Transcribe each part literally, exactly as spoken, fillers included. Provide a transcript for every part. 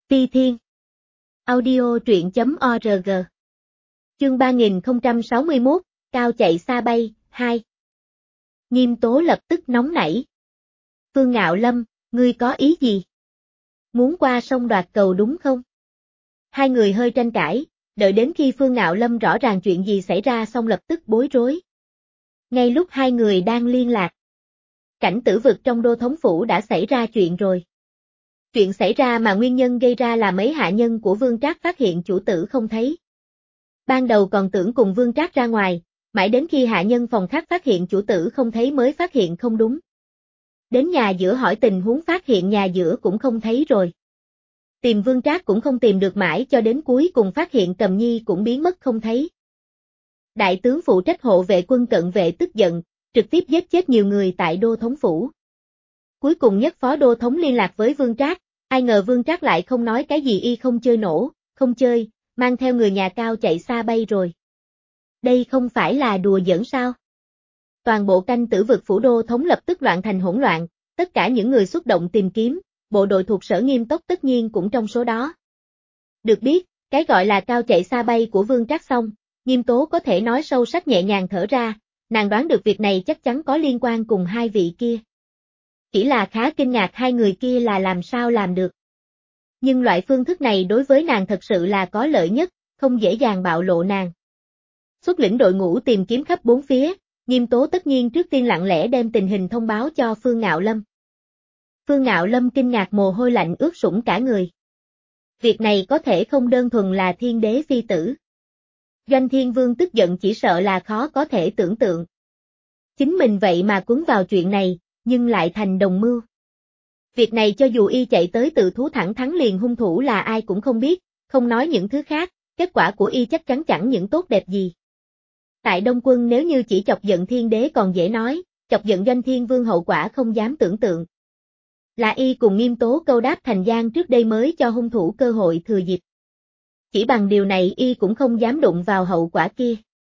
Phi Thiên. Audio truyện chấm org. Chương ba nghìn không trăm sáu mươi mốt, Cao chạy xa bay, hai. Nghiêm Tố lập tức nóng nảy. Phương Ngạo Lâm, ngươi có ý gì? Muốn qua sông đoạt cầu đúng không? Hai người hơi tranh cãi, đợi đến khi Phương Ngạo Lâm rõ ràng chuyện gì xảy ra xong lập tức bối rối. Ngay lúc hai người đang liên lạc, Cảnh Tử Vực trong đô thống phủ đã xảy ra chuyện rồi. Chuyện xảy ra mà nguyên nhân gây ra là mấy hạ nhân của Vương Trác phát hiện chủ tử không thấy. Ban đầu còn tưởng cùng Vương Trác ra ngoài, mãi đến khi hạ nhân phòng khác phát hiện chủ tử không thấy mới phát hiện không đúng. Đến nhà giữa hỏi tình huống phát hiện nhà giữa cũng không thấy rồi. Tìm Vương Trác cũng không tìm được mãi cho đến cuối cùng phát hiện Cầm Nhi cũng biến mất không thấy. Đại tướng phụ trách hộ vệ quân cận vệ tức giận, trực tiếp giết chết nhiều người tại đô thống phủ. Cuối cùng nhất phó đô thống liên lạc với Vương Trác, ai ngờ Vương Trác lại không nói cái gì y không chơi nổ, không chơi, mang theo người nhà Cao chạy xa bay rồi. Đây không phải là đùa giỡn sao? Toàn bộ Canh Tử Vực phủ đô thống lập tức loạn thành hỗn loạn, tất cả những người xuất động tìm kiếm, bộ đội thuộc Sở Nghiêm Túc tất nhiên cũng trong số đó. Được biết, cái gọi là Cao chạy xa bay của Vương Trác xong, Nghiêm Tố có thể nói sâu sắc nhẹ nhàng thở ra, nàng đoán được việc này chắc chắn có liên quan cùng hai vị kia. Chỉ là khá kinh ngạc hai người kia là làm sao làm được. Nhưng loại phương thức này đối với nàng thật sự là có lợi nhất, không dễ dàng bạo lộ nàng. Xuất lĩnh đội ngũ tìm kiếm khắp bốn phía, Nghiêm Tố tất nhiên trước tiên lặng lẽ đem tình hình thông báo cho Phương Ngạo Lâm. Phương Ngạo Lâm kinh ngạc mồ hôi lạnh ướt sũng cả người. Việc này có thể không đơn thuần là thiên đế phi tử. Doanh Thiên Vương tức giận chỉ sợ là khó có thể tưởng tượng. Chính mình vậy mà cuốn vào chuyện này, nhưng lại thành đồng mưu. Việc này cho dù y chạy tới tự thú thẳng thắn liền hung thủ là ai cũng không biết, không nói những thứ khác, kết quả của y chắc chắn chẳng những tốt đẹp gì. Tại Đông Quân nếu như chỉ chọc giận thiên đế còn dễ nói, chọc giận Doanh Thiên Vương hậu quả không dám tưởng tượng. Là y cùng Nghiêm Tố câu đáp thành gian trước đây mới cho hung thủ cơ hội thừa dịp. Chỉ bằng điều này y cũng không dám đụng vào hậu quả kia.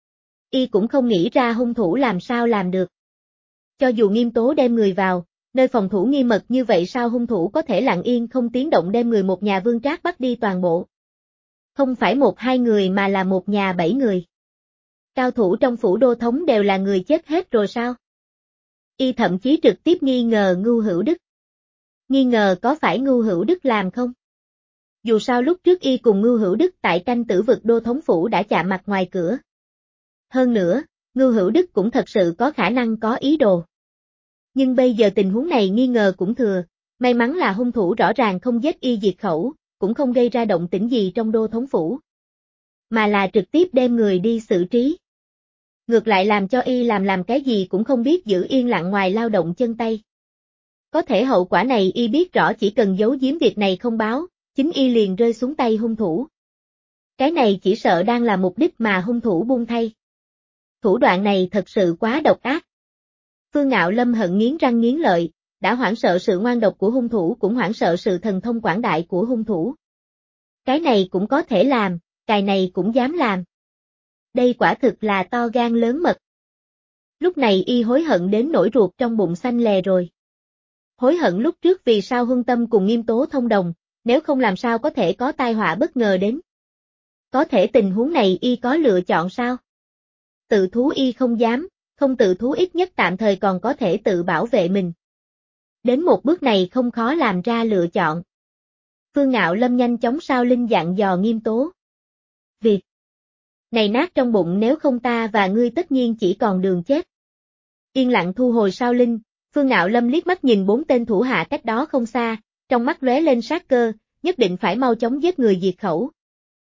Y cũng không nghĩ ra hung thủ làm sao làm được. Cho dù Nghiêm Tố đem người vào, nơi phòng thủ nghiêm mật như vậy sao hung thủ có thể lặng yên không tiếng động đem người một nhà Vương Trác bắt đi toàn bộ. Không phải một hai người mà là một nhà bảy người. Cao thủ trong phủ đô thống đều là người chết hết rồi sao? Y thậm chí trực tiếp nghi ngờ Ngưu Hữu Đức. Nghi ngờ có phải Ngưu Hữu Đức làm không? Dù sao lúc trước y cùng Ngưu Hữu Đức tại Canh Tử Vực đô thống phủ đã chạm mặt ngoài cửa. Hơn nữa, Ngưu Hữu Đức cũng thật sự có khả năng có ý đồ. Nhưng bây giờ tình huống này nghi ngờ cũng thừa, may mắn là hung thủ rõ ràng không giết y diệt khẩu, cũng không gây ra động tĩnh gì trong đô thống phủ. Mà là trực tiếp đem người đi xử trí. Ngược lại làm cho y làm làm cái gì cũng không biết giữ yên lặng ngoài lao động chân tay. Có thể hậu quả này y biết rõ chỉ cần giấu giếm việc này không báo, chính y liền rơi xuống tay hung thủ. Cái này chỉ sợ đang là mục đích mà hung thủ buông thay. Thủ đoạn này thật sự quá độc ác. Phương Ngạo Lâm hận nghiến răng nghiến lợi, đã hoảng sợ sự ngoan độc của hung thủ cũng hoảng sợ sự thần thông quảng đại của hung thủ. Cái này cũng có thể làm, cái này cũng dám làm. Đây quả thực là to gan lớn mật. Lúc này y hối hận đến nỗi ruột trong bụng xanh lè rồi. Hối hận lúc trước vì sao Huân Tâm cùng Nghiêm Tố thông đồng, nếu không làm sao có thể có tai họa bất ngờ đến. Có thể tình huống này y có lựa chọn sao? Tự thú y không dám, không tự thú ít nhất tạm thời còn có thể tự bảo vệ mình. Đến một bước này không khó làm ra lựa chọn. Phương Ngạo Lâm nhanh chóng sao linh dặn dò Nghiêm Tố. Việc này nát trong bụng nếu không ta và ngươi tất nhiên chỉ còn đường chết. Yên lặng thu hồi sao linh, Phương Ngạo Lâm liếc mắt nhìn bốn tên thủ hạ cách đó không xa, trong mắt lóe lên sát cơ, nhất định phải mau chóng giết người diệt khẩu.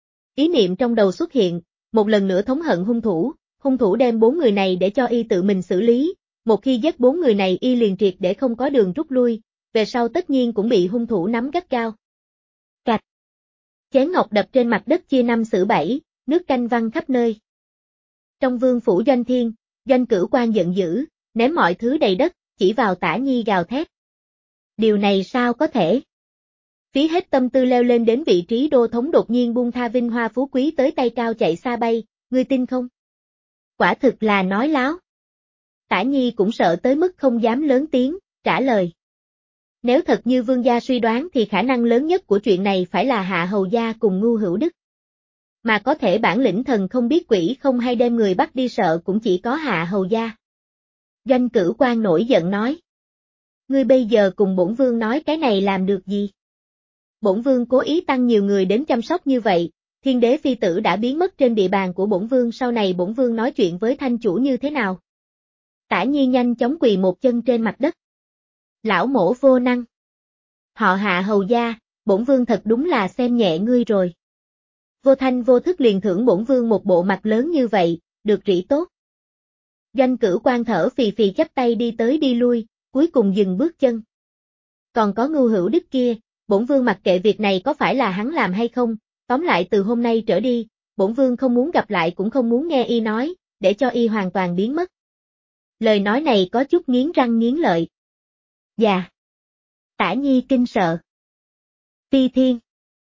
Ý niệm trong đầu xuất hiện, một lần nữa thống hận hung thủ, hung thủ đem bốn người này để cho y tự mình xử lý, một khi giết bốn người này y liền triệt để không có đường rút lui, về sau tất nhiên cũng bị hung thủ nắm gắt gao. Cạch. Chén ngọc đập trên mặt đất chia năm xử bảy, nước canh văng khắp nơi. Trong vương phủ Doanh Thiên, Doanh Cửu Quan giận dữ, ném mọi thứ đầy đất, chỉ vào Tả Nhi gào thét. Điều này sao có thể? Phí hết tâm tư leo lên đến vị trí đô thống đột nhiên buông tha vinh hoa phú quý tới tay Cao chạy xa bay, ngươi tin không? Quả thực là nói láo. Tả Nhi cũng sợ tới mức không dám lớn tiếng, trả lời. Nếu thật như vương gia suy đoán thì khả năng lớn nhất của chuyện này phải là Hạ Hầu gia cùng Ngưu Hữu Đức. Mà có thể bản lĩnh thần không biết quỷ không hay đem người bắt đi sợ cũng chỉ có Hạ Hầu gia. Doanh Cửu Quan nổi giận nói. Ngươi bây giờ cùng bổn vương nói cái này làm được gì? Bổn vương cố ý tăng nhiều người đến chăm sóc như vậy, thiên đế phi tử đã biến mất trên địa bàn của bổn vương, sau này bổn vương nói chuyện với thanh chủ như thế nào? Tả Nhi nhanh chóng quỳ một chân trên mặt đất. Lão mổ vô năng. Họ Hạ Hầu gia, bổn vương thật đúng là xem nhẹ ngươi rồi. Vô thanh vô thức liền thưởng bổn vương một bộ mặt lớn như vậy, được rỉ tốt. Doanh Cửu Quan thở phì phì chắp tay đi tới đi lui, cuối cùng dừng bước chân. Còn có Ngưu Hữu Đức kia, bổn vương mặc kệ việc này có phải là hắn làm hay không, tóm lại từ hôm nay trở đi, bổn vương không muốn gặp lại cũng không muốn nghe y nói, để cho y hoàn toàn biến mất. Lời nói này có chút nghiến răng nghiến lợi. Dạ. Tả Nhi kinh sợ. Phi Thiên.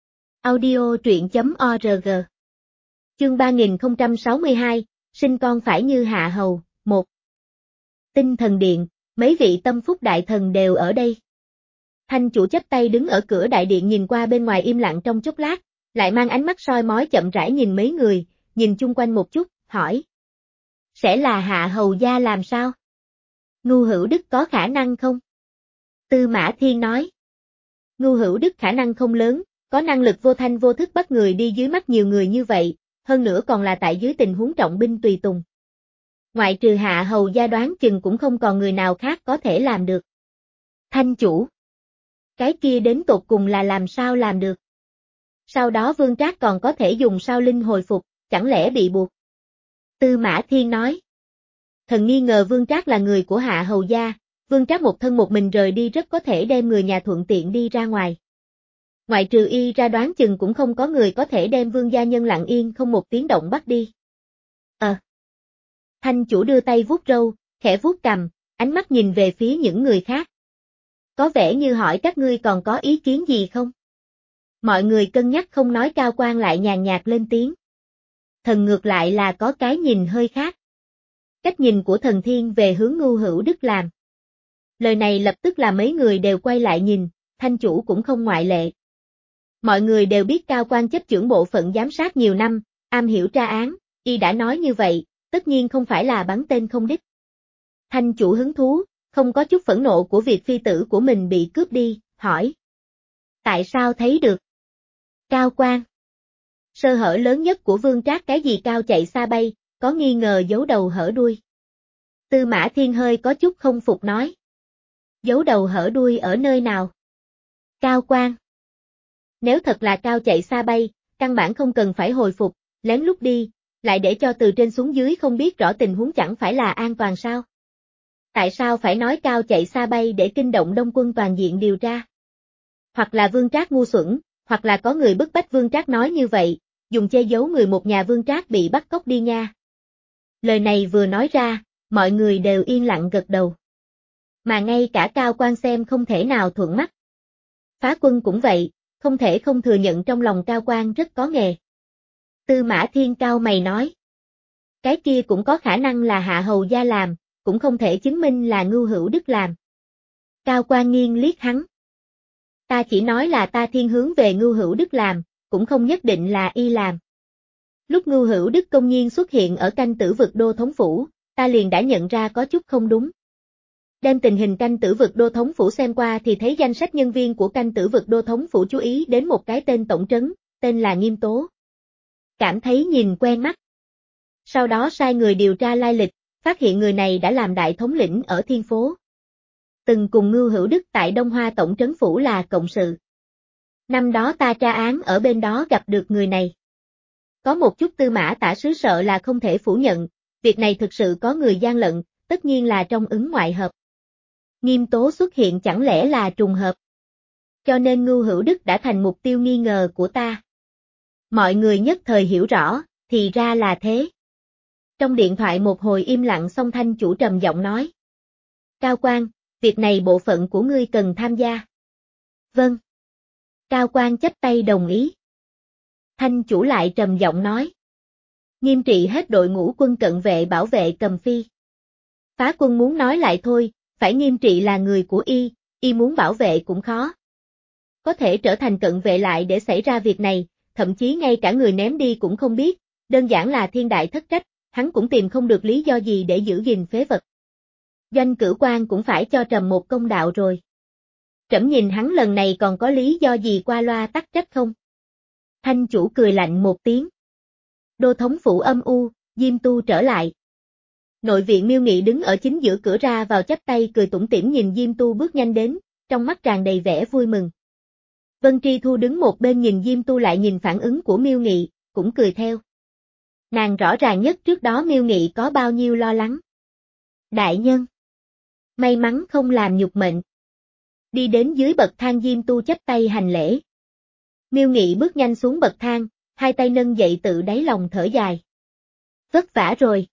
Audio truyện chấm org. Chương ba nghìn không trăm sáu mươi hai, sinh con phải như Hạ Hầu, một. Tinh Thần Điện, mấy vị tâm phúc đại thần đều ở đây. Thanh chủ chắp tay đứng ở cửa đại điện nhìn qua bên ngoài im lặng trong chốc lát, lại mang ánh mắt soi mói chậm rãi nhìn mấy người, nhìn chung quanh một chút, hỏi. Sẽ là Hạ Hầu gia làm sao? Ngưu Hữu Đức có khả năng không? Tư Mã Thiên nói. Ngưu Hữu Đức khả năng không lớn, có năng lực vô thanh vô thức bắt người đi dưới mắt nhiều người như vậy, hơn nữa còn là tại dưới tình huống trọng binh tùy tùng. Ngoại trừ Hạ Hầu gia đoán chừng cũng không còn người nào khác có thể làm được. Thanh chủ. Cái kia đến tột cùng là làm sao làm được? Sau đó Vương Trác còn có thể dùng sao linh hồi phục, chẳng lẽ bị buộc? Tư Mã Thiên nói. Thần nghi ngờ Vương Trác là người của Hạ Hầu gia, Vương Trác một thân một mình rời đi rất có thể đem người nhà thuận tiện đi ra ngoài. Ngoại trừ y ra đoán chừng cũng không có người có thể đem Vương gia nhân lặng yên không một tiếng động bắt đi. Ờ. À. Thanh chủ đưa tay vuốt râu, khẽ vuốt cằm, ánh mắt nhìn về phía những người khác. Có vẻ như hỏi các ngươi còn có ý kiến gì không? Mọi người cân nhắc không nói, Cao Quan lại nhàn nhạt lên tiếng. Thần ngược lại là có cái nhìn hơi khác. Cách nhìn của thần thiên về hướng Ngưu Hữu Đức làm. Lời này lập tức là mấy người đều quay lại nhìn, thanh chủ cũng không ngoại lệ. Mọi người đều biết Cao Quan chấp chưởng bộ phận giám sát nhiều năm, am hiểu tra án, y đã nói như vậy, tất nhiên không phải là bắn tên không đích. Thanh chủ hứng thú, không có chút phẫn nộ của việc phi tử của mình bị cướp đi, hỏi. Tại sao thấy được? Cao Quan. Sơ hở lớn nhất của Vương Trác cái gì cao chạy xa bay, có nghi ngờ giấu đầu hở đuôi. Tư Mã Thiên hơi có chút không phục nói. Giấu đầu hở đuôi ở nơi nào? Cao Quan. Nếu thật là cao chạy xa bay, căn bản không cần phải hồi phục, lén lút đi, lại để cho từ trên xuống dưới không biết rõ tình huống chẳng phải là an toàn sao? Tại sao phải nói cao chạy xa bay để kinh động Đông quân toàn diện điều tra? Hoặc là Vương Trác ngu xuẩn, hoặc là có người bức bách Vương Trác nói như vậy, dùng che giấu người một nhà Vương Trác bị bắt cóc đi nha. Lời này vừa nói ra, mọi người đều yên lặng gật đầu. Mà ngay cả Cao Quan xem không thể nào thuận mắt. Phá Quân cũng vậy, không thể không thừa nhận trong lòng Cao Quan rất có nghề. Tư Mã Thiên cao mày nói. Cái kia cũng có khả năng là Hạ Hầu gia làm, cũng không thể chứng minh là Ngưu Hữu Đức làm. Cao Quan nghiêng liếc hắn. Ta chỉ nói là ta thiên hướng về Ngưu Hữu Đức làm, cũng không nhất định là y làm. Lúc Ngưu Hữu Đức công nhiên xuất hiện ở canh tử vực đô thống phủ, ta liền đã nhận ra có chút không đúng. Đem tình hình canh tử vực đô thống phủ xem qua thì thấy danh sách nhân viên của canh tử vực đô thống phủ chú ý đến một cái tên tổng trấn, tên là Nghiêm Tố. Cảm thấy nhìn quen mắt. Sau đó sai người điều tra lai lịch, phát hiện người này đã làm đại thống lĩnh ở Thiên Phố. Từng cùng Ngưu Hữu Đức tại Đông Hoa tổng trấn phủ là cộng sự. Năm đó ta tra án ở bên đó gặp được người này. Có một chút Tư Mã tả sứ sợ là không thể phủ nhận, việc này thực sự có người gian lận, tất nhiên là trong ứng ngoại hợp. Nghiêm Tố xuất hiện chẳng lẽ là trùng hợp. Cho nên Ngưu Hữu Đức đã thành mục tiêu nghi ngờ của ta. Mọi người nhất thời hiểu rõ, thì ra là thế. Trong điện thoại một hồi im lặng xong thanh chủ trầm giọng nói. Cao Quan, việc này bộ phận của ngươi cần tham gia. Vâng. Cao Quan chắp tay đồng ý. Thanh chủ lại trầm giọng nói. Nghiêm trị hết đội ngũ quân cận vệ bảo vệ Cầm Phi. Phá Quân muốn nói lại thôi, phải nghiêm trị là người của y, y muốn bảo vệ cũng khó. Có thể trở thành cận vệ lại để xảy ra việc này, thậm chí ngay cả người ném đi cũng không biết, đơn giản là thiên đại thất trách, hắn cũng tìm không được lý do gì để giữ gìn phế vật. Doanh Cửu Quan cũng phải cho Trầm một công đạo rồi. Trẫm nhìn hắn lần này còn có lý do gì qua loa tắc trách không? Thanh chủ cười lạnh một tiếng. Đô thống phủ âm u, Diêm Tu trở lại. Nội viện Miêu Nghị đứng ở chính giữa cửa ra vào chắp tay cười tủm tỉm nhìn Diêm Tu bước nhanh đến, trong mắt tràn đầy vẻ vui mừng. Vân Tri Thu đứng một bên nhìn Diêm Tu lại nhìn phản ứng của Miêu Nghị, cũng cười theo. Nàng rõ ràng nhất trước đó Miêu Nghị có bao nhiêu lo lắng. Đại nhân. May mắn không làm nhục mệnh. Đi đến dưới bậc thang Diêm Tu chắp tay hành lễ. Miêu Nghị bước nhanh xuống bậc thang, hai tay nâng dậy tự đáy lòng thở dài. Vất vả rồi.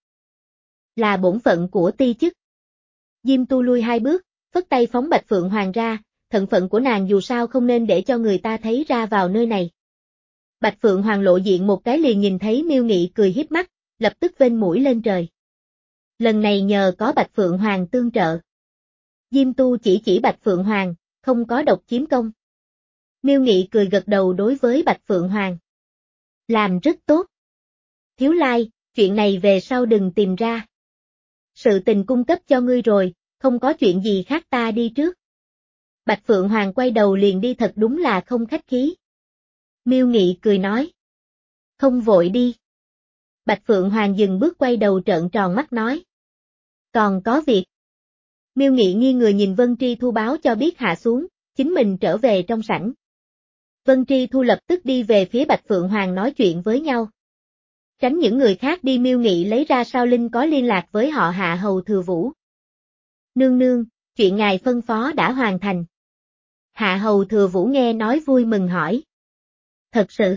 Là bổn phận của ti chức. Diêm Tu lui hai bước, phất tay phóng Bạch Phượng Hoàng ra, thân phận của nàng dù sao không nên để cho người ta thấy ra vào nơi này. Bạch Phượng Hoàng lộ diện một cái liền nhìn thấy Miêu Nghị cười hiếp mắt, lập tức vênh mũi lên trời. Lần này nhờ có Bạch Phượng Hoàng tương trợ. Diêm Tu chỉ chỉ Bạch Phượng Hoàng, không có độc chiếm công. Miêu Nghị cười gật đầu đối với Bạch Phượng Hoàng. Làm rất tốt. Thiếu lai, chuyện này về sau đừng tìm ra. Sự tình cung cấp cho ngươi rồi, không có chuyện gì khác ta đi trước. Bạch Phượng Hoàng quay đầu liền đi thật đúng là không khách khí. Miêu Nghị cười nói. Không vội đi. Bạch Phượng Hoàng dừng bước quay đầu trợn tròn mắt nói. Còn có việc. Miêu Nghị nghi người nhìn Vân Tri Thu báo cho biết hạ xuống, chính mình trở về trong sảnh. Vân Tri Thu lập tức đi về phía Bạch Phượng Hoàng nói chuyện với nhau. Tránh những người khác đi Miêu Nghị lấy ra sao Linh có liên lạc với họ Hạ Hầu Thừa Vũ. Nương nương, chuyện ngài phân phó đã hoàn thành. Hạ Hầu Thừa Vũ nghe nói vui mừng hỏi. Thật sự.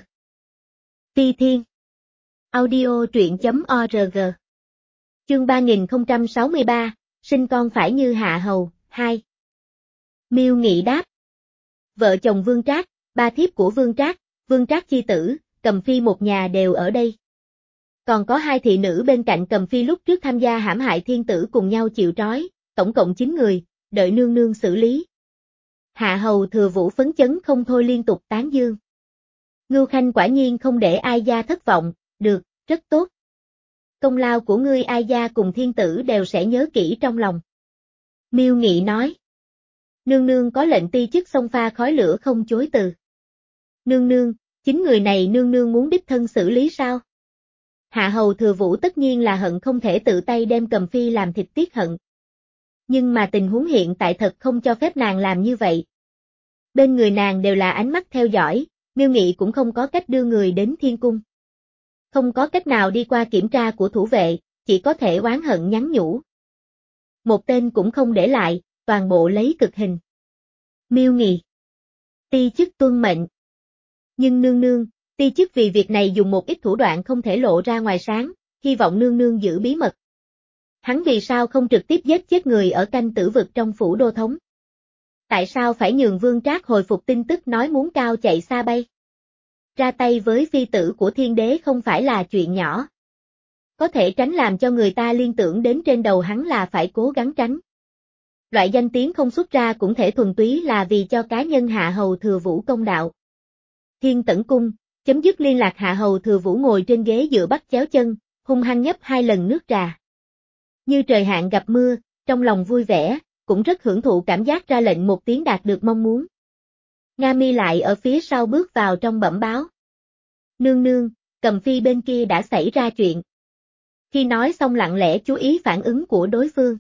Phi Thiên. Audio truyện.org. Chương ba nghìn không trăm sáu mươi ba, sinh con phải như Hạ Hầu, hai. Miêu Nghị đáp. Vợ chồng Vương Trác, ba thiếp của Vương Trác, Vương Trác chi tử, Cầm Phi một nhà đều ở đây. Còn có hai thị nữ bên cạnh Cầm Phi lúc trước tham gia hãm hại thiên tử cùng nhau chịu trói, tổng cộng chín người, đợi nương nương xử lý. Hạ Hầu Thừa Vũ phấn chấn không thôi liên tục tán dương. Ngưu Khanh quả nhiên không để Ai gia thất vọng, được, rất tốt. Công lao của ngươi Ai gia cùng thiên tử đều sẽ nhớ kỹ trong lòng. Miêu Nghị nói. Nương nương có lệnh ti chức xông pha khói lửa không chối từ. Nương nương, chính người này nương nương muốn đích thân xử lý sao? Hạ Hầu Thừa Vũ tất nhiên là hận không thể tự tay đem Cầm Phi làm thịt tiết hận. Nhưng mà tình huống hiện tại thật không cho phép nàng làm như vậy. Bên người nàng đều là ánh mắt theo dõi, Miêu Nghị cũng không có cách đưa người đến thiên cung. Không có cách nào đi qua kiểm tra của thủ vệ, chỉ có thể oán hận nhắn nhủ. Một tên cũng không để lại, toàn bộ lấy cực hình. Miêu Nghị. Ti chức tuân mệnh. Nhưng nương nương, ti chức vì việc này dùng một ít thủ đoạn không thể lộ ra ngoài sáng, hy vọng nương nương giữ bí mật. Hắn vì sao không trực tiếp giết chết người ở canh tử vực trong phủ đô thống? Tại sao phải nhường Vương Trác hồi phục tin tức nói muốn cao chạy xa bay? Ra tay với phi tử của thiên đế không phải là chuyện nhỏ. Có thể tránh làm cho người ta liên tưởng đến trên đầu hắn là phải cố gắng tránh. Loại danh tiếng không xuất ra cũng thể thuần túy là vì cho cá nhân Hạ Hầu Thừa Vũ công đạo. Thiên Tẩn Cung, chấm dứt liên lạc Hạ Hầu Thừa Vũ ngồi trên ghế dựa bắt chéo chân, hung hăng nhấp hai lần nước trà. Như trời hạn gặp mưa, trong lòng vui vẻ, cũng rất hưởng thụ cảm giác ra lệnh một tiếng đạt được mong muốn. Nga Mi lại ở phía sau bước vào trong bẩm báo. Nương nương, Cầm Phi bên kia đã xảy ra chuyện. Khi nói xong lặng lẽ chú ý phản ứng của đối phương.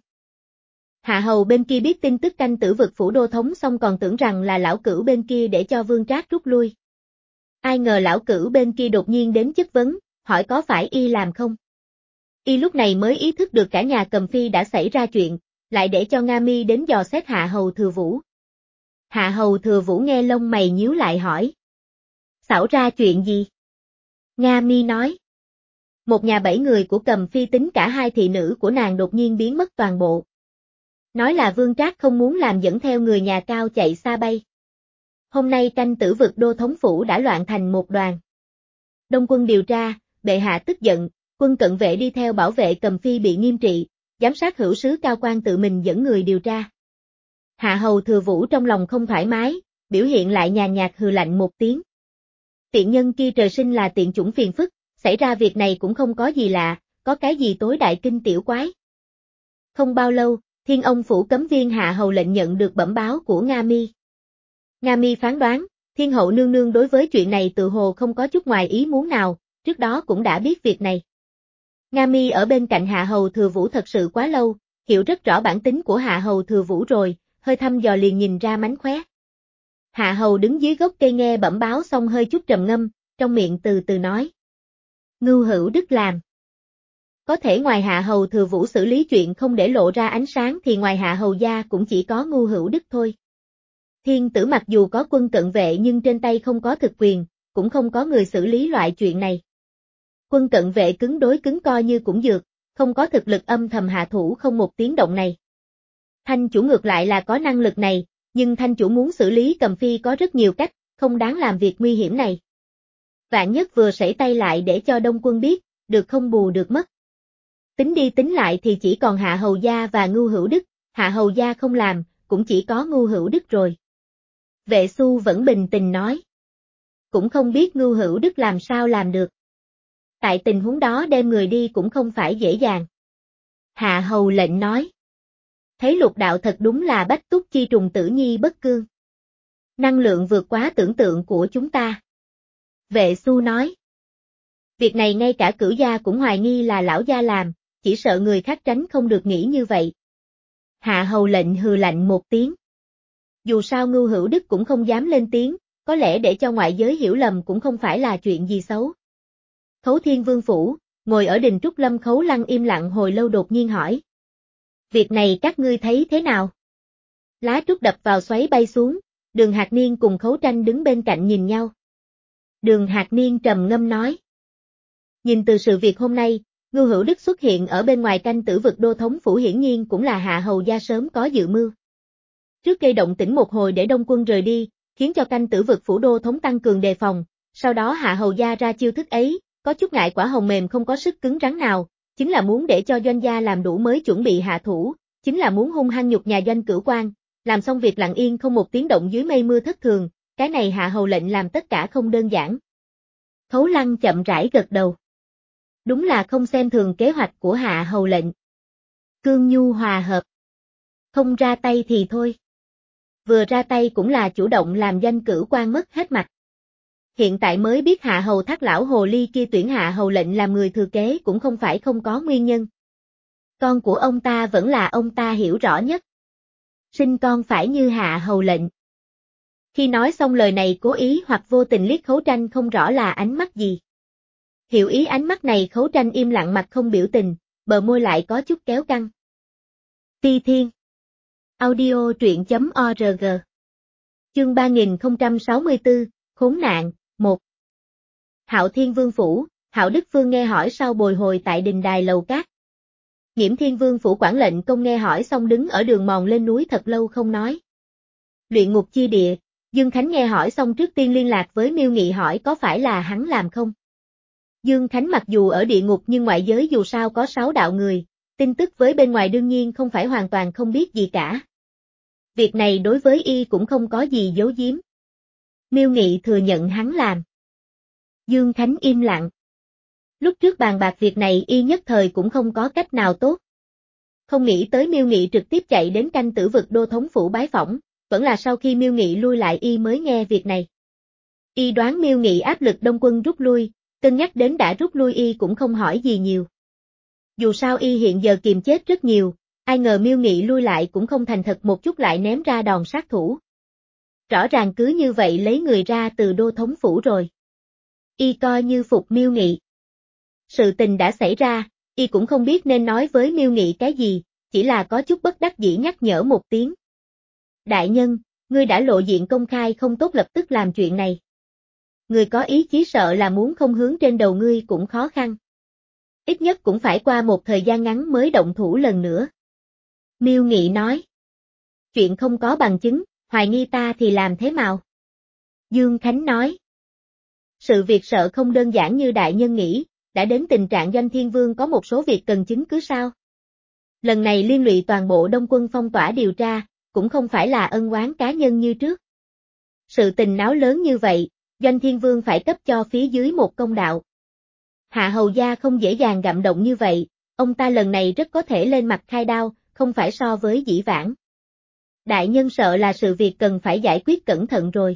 Hạ Hầu bên kia biết tin tức canh tử vực phủ đô thống xong còn tưởng rằng là lão cửu bên kia để cho Vương Trác rút lui. Ai ngờ lão cửu bên kia đột nhiên đến chất vấn, hỏi có phải y làm không? Y lúc này mới ý thức được cả nhà Cầm Phi đã xảy ra chuyện, lại để cho Nga Mi đến dò xét Hạ Hầu Thừa Vũ. Hạ Hầu Thừa Vũ nghe lông mày nhíu lại hỏi. Xảo ra chuyện gì? Nga Mi nói. Một nhà bảy người của Cầm Phi tính cả hai thị nữ của nàng đột nhiên biến mất toàn bộ. Nói là Vương Trác không muốn làm dẫn theo người nhà cao chạy xa bay. Hôm nay canh tử vực đô thống phủ đã loạn thành một đoàn. Đông quân điều tra, bệ hạ tức giận, quân cận vệ đi theo bảo vệ Cầm Phi bị nghiêm trị, giám sát hữu sứ cao quan tự mình dẫn người điều tra. Hạ Hầu Thừa Vũ trong lòng không thoải mái, biểu hiện lại nhàn nhạt hừ lạnh một tiếng. Tiện nhân kia trời sinh là tiện chủng phiền phức, xảy ra việc này cũng không có gì lạ, có cái gì tối đại kinh tiểu quái. Không bao lâu, Thiên Ông phủ cấm viên Hạ Hầu lệnh nhận được bẩm báo của Nga Mi. Nga Mi phán đoán, Thiên hậu nương nương đối với chuyện này tự hồ không có chút ngoài ý muốn nào, trước đó cũng đã biết việc này. Nga Mi ở bên cạnh Hạ Hầu Thừa Vũ thật sự quá lâu, hiểu rất rõ bản tính của Hạ Hầu Thừa Vũ rồi, hơi thăm dò liền nhìn ra mánh khóe. Hạ Hầu đứng dưới gốc cây nghe bẩm báo xong hơi chút trầm ngâm, trong miệng từ từ nói. Ngưu Hữu Đức làm. Có thể ngoài Hạ Hầu Thừa Vũ xử lý chuyện không để lộ ra ánh sáng thì ngoài Hạ Hầu gia cũng chỉ có Ngưu Hữu Đức thôi. Thiên tử mặc dù có quân cận vệ nhưng trên tay không có thực quyền, cũng không có người xử lý loại chuyện này. Quân cận vệ cứng đối cứng coi như cũng dược, không có thực lực âm thầm hạ thủ không một tiếng động này. Thanh chủ ngược lại là có năng lực này, nhưng thanh chủ muốn xử lý Cầm Phi có rất nhiều cách, không đáng làm việc nguy hiểm này. Vạn nhất vừa sẩy tay lại để cho Đông quân biết, được không bù được mất. Tính đi tính lại thì chỉ còn Hạ Hầu gia và Ngưu Hữu Đức, Hạ Hầu gia không làm, cũng chỉ có Ngưu Hữu Đức rồi. Vệ Xu vẫn bình tĩnh nói. Cũng không biết Ngưu Hữu Đức làm sao làm được. Tại tình huống đó đem người đi cũng không phải dễ dàng. Hạ Hầu lệnh nói. Thấy lục đạo thật đúng là bách túc chi trùng tử nhi bất cương. Năng lượng vượt quá tưởng tượng của chúng ta. Vệ Xu nói. Việc này ngay cả cửu gia cũng hoài nghi là lão gia làm, chỉ sợ người khác tránh không được nghĩ như vậy. Hạ Hầu lệnh hừ lạnh một tiếng. Dù sao Ngưu Hữu Đức cũng không dám lên tiếng, có lẽ để cho ngoại giới hiểu lầm cũng không phải là chuyện gì xấu. Khấu Thiên Vương phủ, ngồi ở đình Trúc Lâm Khấu Lăng im lặng hồi lâu đột nhiên hỏi. Việc này các ngươi thấy thế nào? Lá trúc đập vào xoáy bay xuống, Đường Hạc Niên cùng Khấu Tranh đứng bên cạnh nhìn nhau. Đường Hạc Niên trầm ngâm nói. Nhìn từ sự việc hôm nay, Ngưu Hữu Đức xuất hiện ở bên ngoài canh tử vực đô thống phủ hiển nhiên cũng là Hạ Hầu gia sớm có dự mưu. Trước gây động tĩnh một hồi để Đông quân rời đi, khiến cho canh tử vực phủ đô thống tăng cường đề phòng, sau đó Hạ Hầu gia ra chiêu thức ấy, có chút ngại quả hồng mềm không có sức cứng rắn nào, chính là muốn để cho doanh gia làm đủ mới chuẩn bị hạ thủ, chính là muốn hung hăng nhục nhà doanh Cửu Quan, làm xong việc lặng yên không một tiếng động dưới mây mưa thất thường, cái này Hạ Hầu lệnh làm tất cả không đơn giản. Khấu Lăng chậm rãi gật đầu. Đúng là không xem thường kế hoạch của Hạ Hầu lệnh. Cương nhu hòa hợp. Không ra tay thì thôi. Vừa ra tay cũng là chủ động làm doanh Cửu Quan mất hết mặt. Hiện tại mới biết Hạ Hầu Thác lão hồ ly kia tuyển Hạ Hầu lệnh làm người thừa kế cũng không phải không có nguyên nhân. Con của ông ta vẫn là ông ta hiểu rõ nhất. Sinh con phải như Hạ Hầu lệnh. Khi nói xong lời này cố ý hoặc vô tình liếc Khấu Tranh không rõ là ánh mắt gì. Hiểu ý ánh mắt này Khấu Tranh im lặng mặt không biểu tình, bờ môi lại có chút kéo căng. Ti Thiên. Audio truyện chấm org. Chương ba nghìn không trăm sáu mươi tư, khốn nạn, một. Hạo Thiên Vương phủ, Hạo Đức Phương nghe hỏi sau bồi hồi tại đình đài lầu cát. Nghiễm Thiên Vương phủ quản lệnh công nghe hỏi xong đứng ở đường mòn lên núi thật lâu không nói. Luyện ngục chi địa, Dương Khánh nghe hỏi xong trước tiên liên lạc với Miêu Nghị hỏi có phải là hắn làm không. Dương Khánh mặc dù ở địa ngục nhưng ngoại giới dù sao có sáu đạo người, tin tức với bên ngoài đương nhiên không phải hoàn toàn không biết gì cả. Việc này đối với y cũng không có gì giấu giếm. Miêu Nghị thừa nhận hắn làm. Dương Khánh im lặng. Lúc trước bàn bạc việc này y nhất thời cũng không có cách nào tốt. Không nghĩ tới Miêu Nghị trực tiếp chạy đến canh tử vực đô thống phủ bái phỏng, vẫn là sau khi Miêu Nghị lui lại y mới nghe việc này. Y đoán Miêu Nghị áp lực Đông quân rút lui, cân nhắc đến đã rút lui y cũng không hỏi gì nhiều. Dù sao y hiện giờ kiềm chết rất nhiều, ai ngờ Miêu Nghị lui lại cũng không thành thật một chút lại ném ra đòn sát thủ. Rõ ràng cứ như vậy lấy người ra từ đô thống phủ rồi. Y coi như phục Miêu Nghị. Sự tình đã xảy ra, y cũng không biết nên nói với Miêu Nghị cái gì, chỉ là có chút bất đắc dĩ nhắc nhở một tiếng. Đại nhân, ngươi đã lộ diện công khai không tốt lập tức làm chuyện này. Người có ý chí sợ là muốn không hướng trên đầu ngươi cũng khó khăn. Ít nhất cũng phải qua một thời gian ngắn mới động thủ lần nữa. Miêu Nghị nói. Chuyện không có bằng chứng, hoài nghi ta thì làm thế nào? Dương Khánh nói. Sự việc sợ không đơn giản như đại nhân nghĩ, đã đến tình trạng Doanh Thiên Vương có một số việc cần chứng cứ sao? Lần này liên lụy toàn bộ Đông quân phong tỏa điều tra, cũng không phải là ân oán cá nhân như trước. Sự tình náo lớn như vậy, Doanh Thiên Vương phải cấp cho phía dưới một công đạo. Hạ hầu gia không dễ dàng gặm động như vậy, ông ta lần này rất có thể lên mặt khai đao, không phải so với dĩ vãng. Đại nhân sợ là sự việc cần phải giải quyết cẩn thận rồi.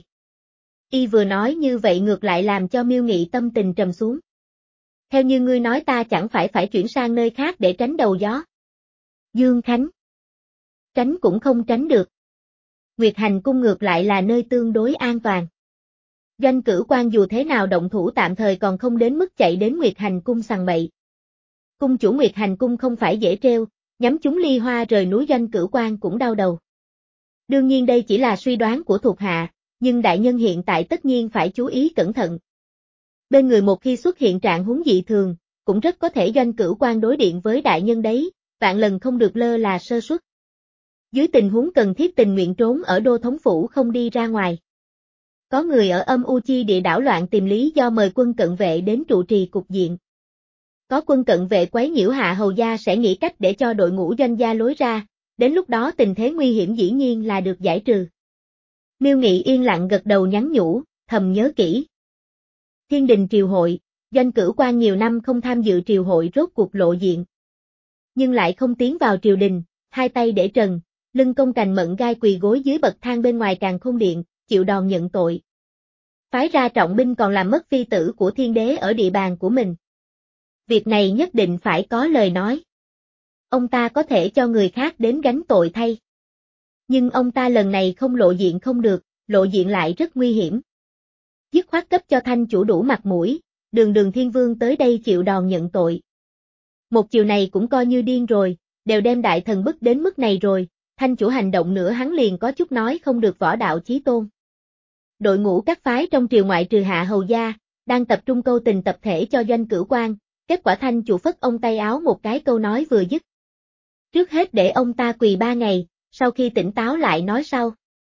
Y vừa nói như vậy ngược lại làm cho Miêu Nghị tâm tình trầm xuống. Theo như ngươi nói ta chẳng phải phải chuyển sang nơi khác để tránh đầu gió. Dương Khánh. Tránh cũng không tránh được. Nguyệt Hành Cung ngược lại là nơi tương đối an toàn. Doanh Cửu Quan dù thế nào động thủ tạm thời còn không đến mức chạy đến Nguyệt Hành Cung sằng bậy. Cung chủ Nguyệt Hành Cung không phải dễ trêu, nhắm chúng ly hoa rời núi Doanh Cửu Quan cũng đau đầu. Đương nhiên đây chỉ là suy đoán của thuộc hạ, nhưng đại nhân hiện tại tất nhiên phải chú ý cẩn thận. Bên người một khi xuất hiện trạng huống dị thường, cũng rất có thể Doanh Cửu Quan đối điện với đại nhân đấy, vạn lần không được lơ là sơ suất. Dưới tình huống cần thiết tình nguyện trốn ở đô thống phủ không đi ra ngoài. Có người ở âm u chi địa đảo loạn tìm lý do mời quân cận vệ đến trụ trì cục diện. Có quân cận vệ quấy nhiễu Hạ hầu gia sẽ nghĩ cách để cho đội ngũ Doanh gia lối ra, đến lúc đó tình thế nguy hiểm dĩ nhiên là được giải trừ. Miêu Nghị yên lặng gật đầu nhắn nhủ, thầm nhớ kỹ. Thiên đình triều hội, Doanh Cửu Quan nhiều năm không tham dự triều hội rốt cuộc lộ diện. Nhưng lại không tiến vào triều đình, hai tay để trần, lưng cong cành mận gai quỳ gối dưới bậc thang bên ngoài Càn Khôn Điện, chịu đòn nhận tội. Phái ra trọng binh còn làm mất phi tử của thiên đế ở địa bàn của mình. Việc này nhất định phải có lời nói. Ông ta có thể cho người khác đến gánh tội thay. Nhưng ông ta lần này không lộ diện không được, lộ diện lại rất nguy hiểm. Dứt khoát cấp cho thanh chủ đủ mặt mũi, đường đường thiên vương tới đây chịu đòn nhận tội. Một chiều này cũng coi như điên rồi, đều đem đại thần bức đến mức này rồi, thanh chủ hành động nữa hắn liền có chút nói không được võ đạo chí tôn. Đội ngũ các phái trong triều ngoại trừ Hạ hầu gia, đang tập trung câu tình tập thể cho Doanh Cửu Quan, kết quả thanh chủ phất ông tay áo một cái câu nói vừa dứt. Trước hết để ông ta quỳ ba ngày, sau khi tỉnh táo lại nói sau.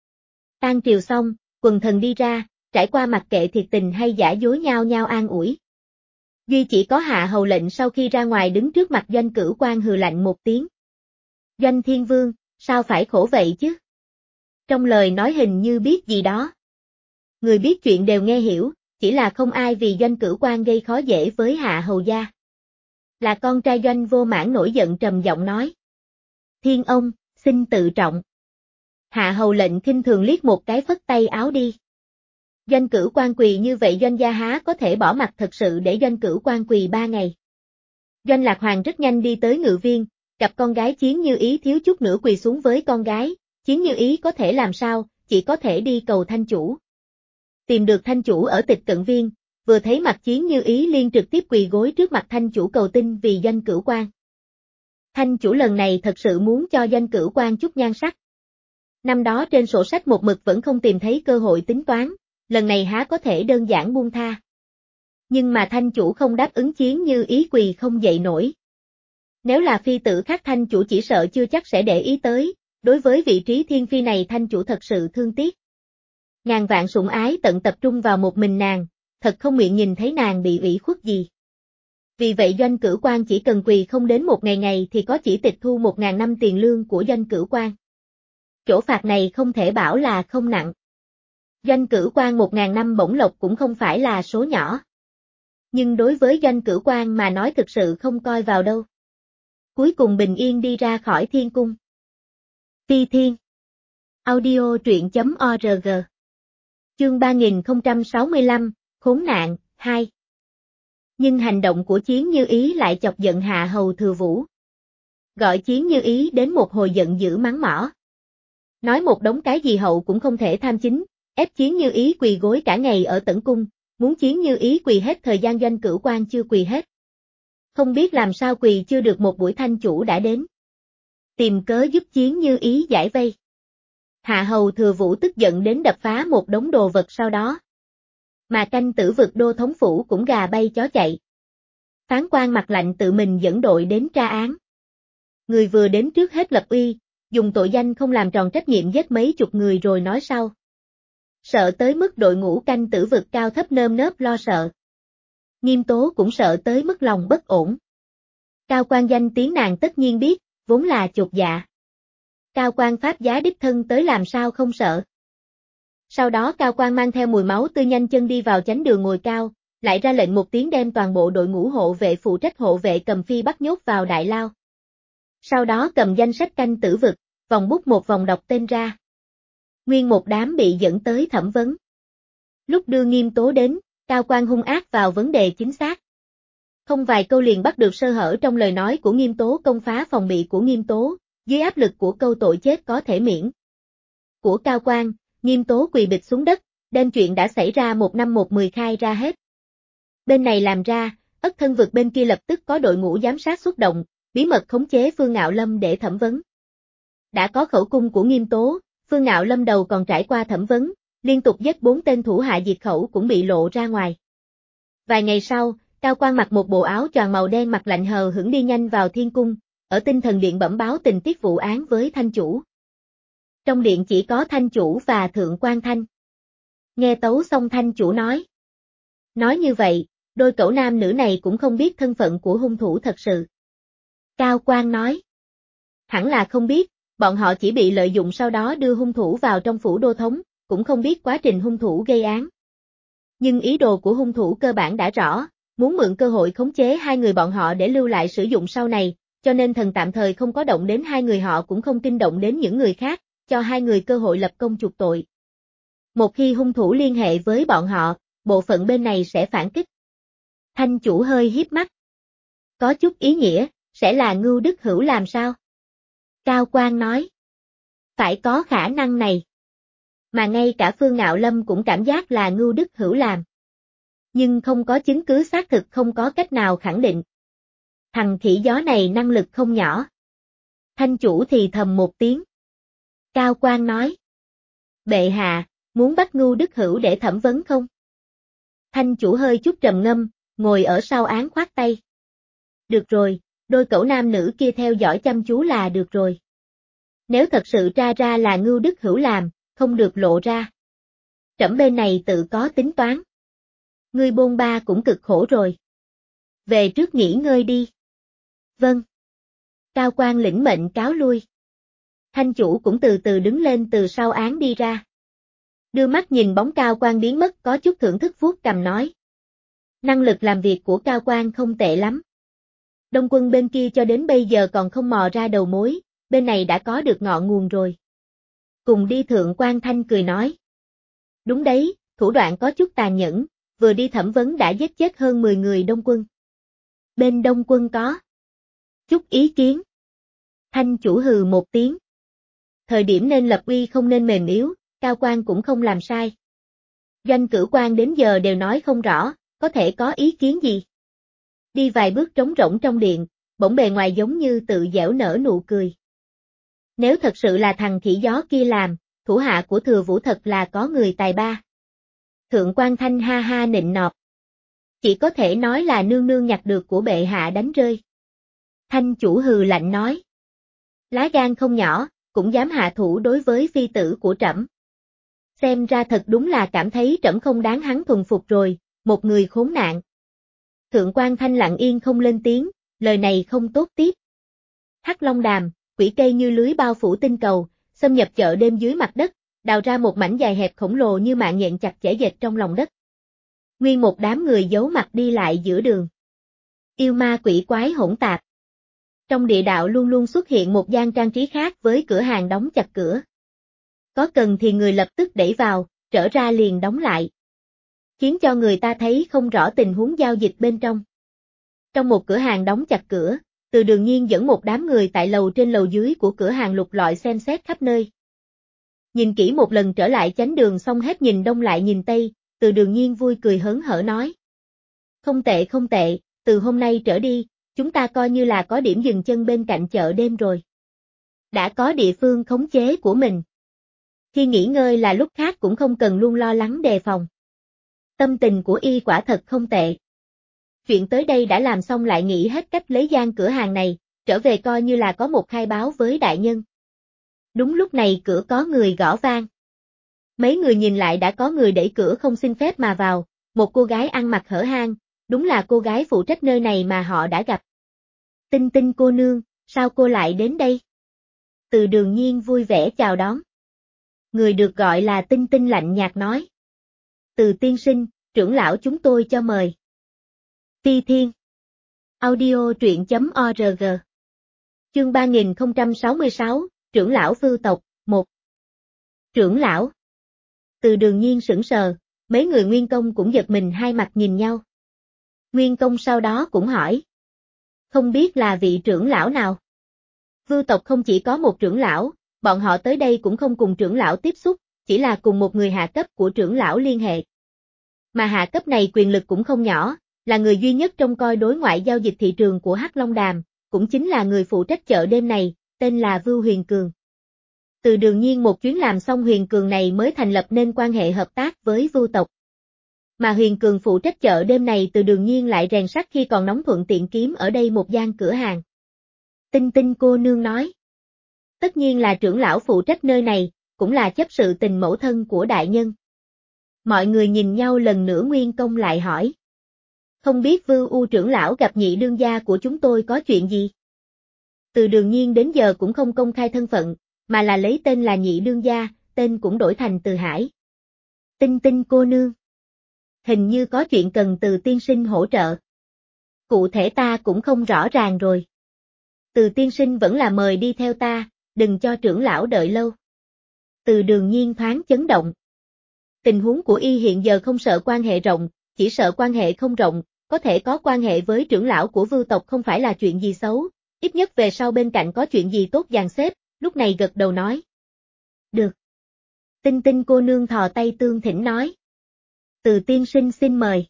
Tan triều xong, quần thần đi ra, trải qua mặc kệ thiệt tình hay giả dối nhau nhau an ủi. Duy chỉ có Hạ hầu lệnh sau khi ra ngoài đứng trước mặt Doanh Cửu Quan hừ lạnh một tiếng. Doanh Thiên Vương, sao phải khổ vậy chứ? Trong lời nói hình như biết gì đó. Người biết chuyện đều nghe hiểu, chỉ là không ai vì Doanh Cửu Quan gây khó dễ với Hạ hầu gia. Là con trai Doanh Vô Mãn nổi giận trầm giọng nói. Thiên ông, xin tự trọng. Hạ hầu lệnh khinh thường liếc một cái phất tay áo đi. Doanh Cửu Quan quỳ như vậy Doanh gia há có thể bỏ mặt thật sự để Doanh Cửu Quan quỳ ba ngày. Doanh Lạc Hoàng rất nhanh đi tới ngự viên, cặp con gái Chiến Như Ý thiếu chút nữa quỳ xuống với con gái, Chiến Như Ý có thể làm sao, chỉ có thể đi cầu thanh chủ. Tìm được thanh chủ ở Tịch Cận Viên, vừa thấy mặt Chiến Như Ý liền trực tiếp quỳ gối trước mặt thanh chủ cầu tin vì Doanh Cửu Quan. Thanh chủ lần này thật sự muốn cho Doanh Cửu Quan chút nhan sắc. Năm đó trên sổ sách một mực vẫn không tìm thấy cơ hội tính toán, lần này há có thể đơn giản buông tha. Nhưng mà thanh chủ không đáp ứng Chiến Như Ý quỳ không dậy nổi. Nếu là phi tử khác thanh chủ chỉ sợ chưa chắc sẽ để ý tới, đối với vị trí thiên phi này thanh chủ thật sự thương tiếc. Ngàn vạn sủng ái tận tập trung vào một mình nàng, thật không nguyện nhìn thấy nàng bị ủy khuất gì. Vì vậy Doanh Cửu Quan chỉ cần quỳ không đến một ngày ngày thì có chỉ tịch thu một ngàn năm tiền lương của Doanh Cửu Quan. Chỗ phạt này không thể bảo là không nặng. Doanh Cửu Quan một ngàn năm bổng lộc cũng không phải là số nhỏ. Nhưng đối với Doanh Cửu Quan mà nói thực sự không coi vào đâu. Cuối cùng bình yên đi ra khỏi thiên cung. Phi Thiên Audio truyện chấm org Chương ba nghìn không trăm sáu mươi lăm, Khốn nạn, hai. Nhưng hành động của Chiến Như Ý lại chọc giận Hạ hầu Thừa Vũ. Gọi Chiến Như Ý đến một hồi giận dữ mắng mỏ. Nói một đống cái gì hậu cũng không thể tham chính, ép Chiến Như Ý quỳ gối cả ngày ở Tẩn Cung, muốn Chiến Như Ý quỳ hết thời gian Doanh Cửu Quan chưa quỳ hết. Không biết làm sao quỳ chưa được một buổi thanh chủ đã đến. Tìm cớ giúp Chiến Như Ý giải vây. Hạ hầu Thừa Vũ tức giận đến đập phá một đống đồ vật sau đó. Mà canh tử vực đô thống phủ cũng gà bay chó chạy. Phán quan mặt lạnh tự mình dẫn đội đến tra án. Người vừa đến trước hết lập uy, dùng tội danh không làm tròn trách nhiệm giết mấy chục người rồi nói sau. Sợ tới mức đội ngũ canh tử vực cao thấp nơm nớp lo sợ. Nghiêm Tố cũng sợ tới mức lòng bất ổn. Cao quan danh tiếng nàng tất nhiên biết, vốn là chột dạ. Cao quan pháp giá đích thân tới làm sao không sợ. Sau đó Cao quan mang theo mùi máu tươi nhanh chân đi vào chánh đường ngồi cao, lại ra lệnh một tiếng đem toàn bộ đội ngũ hộ vệ phụ trách hộ vệ cầm phi bắt nhốt vào đại lao. Sau đó cầm danh sách canh tử vực, vòng bút một vòng đọc tên ra. Nguyên một đám bị dẫn tới thẩm vấn. Lúc đưa Nghiêm Tố đến, Cao quan hung ác vào vấn đề chính xác. Không vài câu liền bắt được sơ hở trong lời nói của Nghiêm Tố, công phá phòng bị của Nghiêm Tố, dưới áp lực của câu tội chết có thể miễn. Của Cao quan, Nghiêm Tố quỳ bịch xuống đất, đem chuyện đã xảy ra một năm một mười khai ra hết. Bên này làm ra, Ất Thân vực bên kia lập tức có đội ngũ giám sát xuất động, bí mật khống chế Phương Ngạo Lâm để thẩm vấn. Đã có khẩu cung của Nghiêm Tố, Phương Ngạo Lâm đầu còn trải qua thẩm vấn, liên tục giết bốn tên thủ hạ diệt khẩu cũng bị lộ ra ngoài. Vài ngày sau, Cao quan mặc một bộ áo choàng màu đen mặt lạnh hờ hững đi nhanh vào thiên cung, ở tinh thần điện bẩm báo tình tiết vụ án với thanh chủ. Trong điện chỉ có thanh chủ và thượng quan thanh. Nghe tấu xong thanh chủ nói. Nói như vậy, đôi cẩu nam nữ này cũng không biết thân phận của hung thủ thật sự. Cao quan nói. Hẳn là không biết, bọn họ chỉ bị lợi dụng sau đó đưa hung thủ vào trong phủ đô thống, cũng không biết quá trình hung thủ gây án. Nhưng ý đồ của hung thủ cơ bản đã rõ, muốn mượn cơ hội khống chế hai người bọn họ để lưu lại sử dụng sau này, cho nên thần tạm thời không có động đến hai người họ cũng không kinh động đến những người khác, cho hai người cơ hội lập công chuộc tội. Một khi hung thủ liên hệ với bọn họ, bộ phận bên này sẽ phản kích. Thanh chủ hơi hiếp mắt. Có chút ý nghĩa, sẽ là Ngưu Đức Hữu làm sao? Cao quan nói. Phải có khả năng này. Mà ngay cả Phương Ngạo Lâm cũng cảm giác là Ngưu Đức Hữu làm. Nhưng không có chứng cứ xác thực, không có cách nào khẳng định. Thằng khỉ gió này năng lực không nhỏ. Thanh chủ thì thầm một tiếng. Cao quan nói. Bệ hạ, muốn bắt Ngưu Đức Hữu để thẩm vấn không? Thanh chủ hơi chút trầm ngâm, ngồi ở sau án khoát tay. Được rồi, đôi cẩu nam nữ kia theo dõi chăm chú là được rồi. Nếu thật sự tra ra là Ngưu Đức Hữu làm, không được lộ ra. Trẫm bên này tự có tính toán. Ngươi bôn ba cũng cực khổ rồi. Về trước nghỉ ngơi đi. Vâng. Cao quan lĩnh mệnh cáo lui. Thanh chủ cũng từ từ đứng lên từ sau án đi ra. Đưa mắt nhìn bóng Cao quan biến mất, có chút thưởng thức vuốt cằm nói. Năng lực làm việc của Cao quan không tệ lắm. Đông quân bên kia cho đến bây giờ còn không mò ra đầu mối, bên này đã có được ngọn nguồn rồi. Cùng đi thượng quan thanh cười nói. Đúng đấy, thủ đoạn có chút tàn nhẫn, vừa đi thẩm vấn đã giết chết hơn mười người Đông quân. Bên Đông quân có chút ý kiến. Thanh chủ hừ một tiếng. Thời điểm nên lập uy không nên mềm yếu, Cao quan cũng không làm sai. Doanh cử quan đến giờ đều nói không rõ, có thể có ý kiến gì. Đi vài bước trống rỗng trong điện, bỗng bề ngoài giống như tự giễu nở nụ cười. Nếu thật sự là thằng khỉ gió kia làm, thủ hạ của Thừa Vũ thật là có người tài ba. Thượng quan thanh ha ha nịnh nọt. Chỉ có thể nói là nương nương nhặt được của bệ hạ đánh rơi. Thanh chủ hừ lạnh nói. Lá gan không nhỏ, cũng dám hạ thủ đối với phi tử của trẫm. Xem ra thật đúng là cảm thấy trẫm không đáng hắn thuần phục rồi, một người khốn nạn. Thượng quan thanh lặng yên không lên tiếng, lời này không tốt tiếp. Hắc Long Đàm, quỷ cây như lưới bao phủ tinh cầu, xâm nhập chợ đêm dưới mặt đất, đào ra một mảnh dài hẹp khổng lồ như mạng nhện chặt chẽ dệt trong lòng đất. Nguyên một đám người giấu mặt đi lại giữa đường. Yêu ma quỷ quái hỗn tạp. Trong địa đạo luôn luôn xuất hiện một gian trang trí khác với cửa hàng đóng chặt cửa. Có cần thì người lập tức đẩy vào, trở ra liền đóng lại. Khiến cho người ta thấy không rõ tình huống giao dịch bên trong. Trong một cửa hàng đóng chặt cửa, Từ Đường Nhiên dẫn một đám người tại lầu trên lầu dưới của cửa hàng lục lọi xem xét khắp nơi. Nhìn kỹ một lần trở lại chánh đường xong hết nhìn đông lại nhìn tây, Từ Đường Nhiên vui cười hớn hở nói. Không tệ không tệ, từ hôm nay trở đi, chúng ta coi như là có điểm dừng chân bên cạnh chợ đêm rồi. Đã có địa phương khống chế của mình. Khi nghỉ ngơi là lúc khác cũng không cần luôn lo lắng đề phòng. Tâm tình của y quả thật không tệ. Chuyện tới đây đã làm xong lại nghĩ hết cách lấy gian cửa hàng này, trở về coi như là có một khai báo với đại nhân. Đúng lúc này cửa có người gõ vang. Mấy người nhìn lại đã có người đẩy cửa không xin phép mà vào, một cô gái ăn mặc hở hang, đúng là cô gái phụ trách nơi này mà họ đã gặp. Tinh Tinh cô nương, sao cô lại đến đây? Từ Đường Nhiên vui vẻ chào đón. Người được gọi là Tinh Tinh lạnh nhạt nói. Từ tiên sinh, trưởng lão chúng tôi cho mời. Phi Thiên. Audio truyện.org. Chương ba nghìn không trăm sáu mươi sáu, trưởng lão Vưu tộc, một. Trưởng lão. Từ Đường Nhiên sững sờ, mấy người Nguyên Công cũng giật mình hai mặt nhìn nhau. Nguyên Công sau đó cũng hỏi. Không biết là vị trưởng lão nào? Vưu tộc không chỉ có một trưởng lão, bọn họ tới đây cũng không cùng trưởng lão tiếp xúc, chỉ là cùng một người hạ cấp của trưởng lão liên hệ. Mà hạ cấp này quyền lực cũng không nhỏ, là người duy nhất trông coi đối ngoại giao dịch thị trường của Hắc Long Đàm, cũng chính là người phụ trách chợ đêm này, tên là Vưu Huyền Cường. Từ Đường Nhiên một chuyến làm xong Huyền Cường này mới thành lập nên quan hệ hợp tác với Vưu tộc. Mà Huyền Cường phụ trách chợ đêm này Từ Đường Nhiên lại rèn sắt khi còn nóng thuận tiện kiếm ở đây một gian cửa hàng. Tinh Tinh cô nương nói. Tất nhiên là trưởng lão phụ trách nơi này, cũng là chấp sự tình mẫu thân của đại nhân. Mọi người nhìn nhau lần nữa Nguyên Công lại hỏi. Không biết Vưu U trưởng lão gặp nhị đương gia của chúng tôi có chuyện gì? Từ Đường Nhiên đến giờ cũng không công khai thân phận, mà là lấy tên là nhị đương gia, tên cũng đổi thành Từ Hải. Tinh Tinh cô nương. Hình như có chuyện cần Từ tiên sinh hỗ trợ. Cụ thể ta cũng không rõ ràng rồi. Từ tiên sinh vẫn là mời đi theo ta, đừng cho trưởng lão đợi lâu. Từ Đường Nhiên thoáng chấn động. Tình huống của y hiện giờ không sợ quan hệ rộng, chỉ sợ quan hệ không rộng, có thể có quan hệ với trưởng lão của Vưu tộc không phải là chuyện gì xấu, ít nhất về sau bên cạnh có chuyện gì tốt dàn xếp, lúc này gật đầu nói. Được. Tinh Tinh cô nương thò tay tương thỉnh nói. Từ tiên sinh xin mời.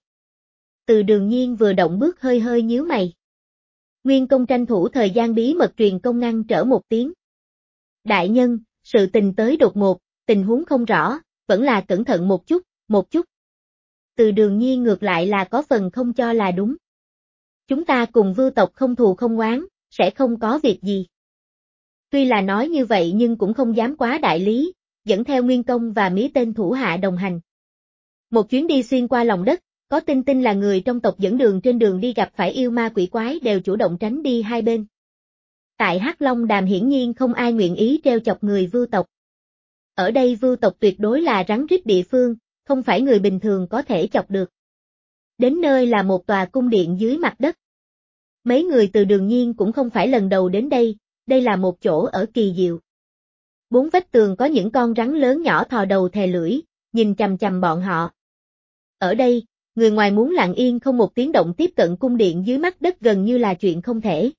Từ Đường Nhiên vừa động bước hơi hơi nhíu mày. Nguyên Công tranh thủ thời gian bí mật truyền công ngăn trở một tiếng. Đại nhân, sự tình tới đột ngột, tình huống không rõ, vẫn là cẩn thận một chút, một chút. Từ Đường Nhiên ngược lại là có phần không cho là đúng. Chúng ta cùng Vưu tộc không thù không oán, sẽ không có việc gì. Tuy là nói như vậy nhưng cũng không dám quá đại lý, dẫn theo Nguyên Công và mấy tên thủ hạ đồng hành. Một chuyến đi xuyên qua lòng đất, có Tinh Tinh là người trong tộc dẫn đường trên đường đi gặp phải yêu ma quỷ quái đều chủ động tránh đi hai bên. Tại Hắc Long Đàm hiển nhiên không ai nguyện ý treo chọc người Vưu tộc. Ở đây Vưu tộc tuyệt đối là rắn rít địa phương, không phải người bình thường có thể chọc được. Đến nơi là một tòa cung điện dưới mặt đất. Mấy người Từ Đường Nhiên cũng không phải lần đầu đến đây, đây là một chỗ ở kỳ diệu. Bốn vách tường có những con rắn lớn nhỏ thò đầu thè lưỡi, nhìn chằm chằm bọn họ. Ở đây, người ngoài muốn lặng yên không một tiếng động tiếp cận cung điện dưới mặt đất gần như là chuyện không thể.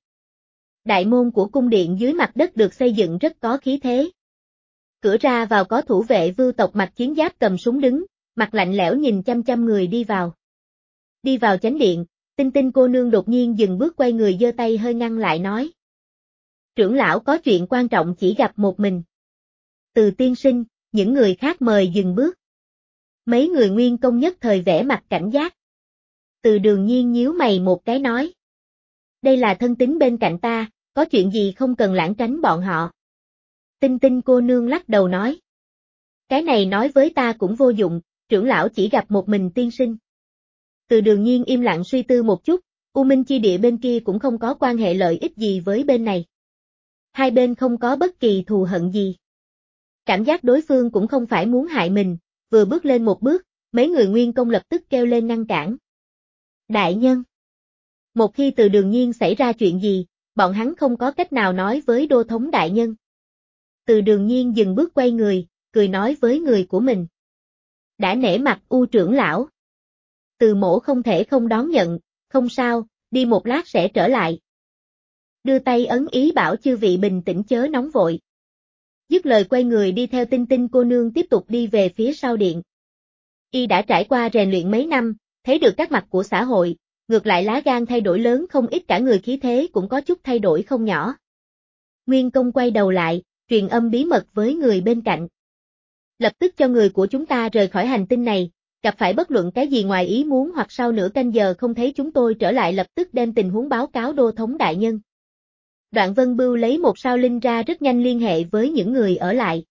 Đại môn của cung điện dưới mặt đất được xây dựng rất có khí thế. Cửa ra vào có thủ vệ Vưu tộc mặc chiến giáp cầm súng đứng, mặt lạnh lẽo nhìn chăm chăm người đi vào. Đi vào chánh điện, Tinh Tinh cô nương đột nhiên dừng bước quay người giơ tay hơi ngăn lại nói. Trưởng lão có chuyện quan trọng chỉ gặp một mình. Từ tiên sinh, những người khác mời dừng bước. Mấy người Nguyên Công nhất thời vẽ mặt cảnh giác. Từ Đường Nhiên nhíu mày một cái nói. Đây là thân tín bên cạnh ta, có chuyện gì không cần lãng tránh bọn họ. Tinh Tinh cô nương lắc đầu nói. Cái này nói với ta cũng vô dụng, trưởng lão chỉ gặp một mình tiên sinh. Từ Đường Nhiên im lặng suy tư một chút, U Minh chi địa bên kia cũng không có quan hệ lợi ích gì với bên này. Hai bên không có bất kỳ thù hận gì. Cảm giác đối phương cũng không phải muốn hại mình, vừa bước lên một bước, mấy người Nguyên Công lập tức kêu lên ngăn cản. Đại nhân. Một khi Từ Đường Nhiên xảy ra chuyện gì, bọn hắn không có cách nào nói với đô thống đại nhân. Từ Đường Nhiên dừng bước quay người, cười nói với người của mình. Đã nể mặt U trưởng lão. Từ mổ không thể không đón nhận, không sao, đi một lát sẽ trở lại. Đưa tay ấn ý bảo chư vị bình tĩnh chớ nóng vội. Dứt lời quay người đi theo Tinh Tinh cô nương tiếp tục đi về phía sau điện. Y đã trải qua rèn luyện mấy năm, thấy được các mặt của xã hội, ngược lại lá gan thay đổi lớn không ít cả người khí thế cũng có chút thay đổi không nhỏ. Nguyên Công quay đầu lại, truyền âm bí mật với người bên cạnh. Lập tức cho người của chúng ta rời khỏi hành tinh này, gặp phải bất luận cái gì ngoài ý muốn hoặc sau nửa canh giờ không thấy chúng tôi trở lại lập tức đem tình huống báo cáo đô thống đại nhân. Đoạn Vân Bưu lấy một sao linh ra rất nhanh liên hệ với những người ở lại.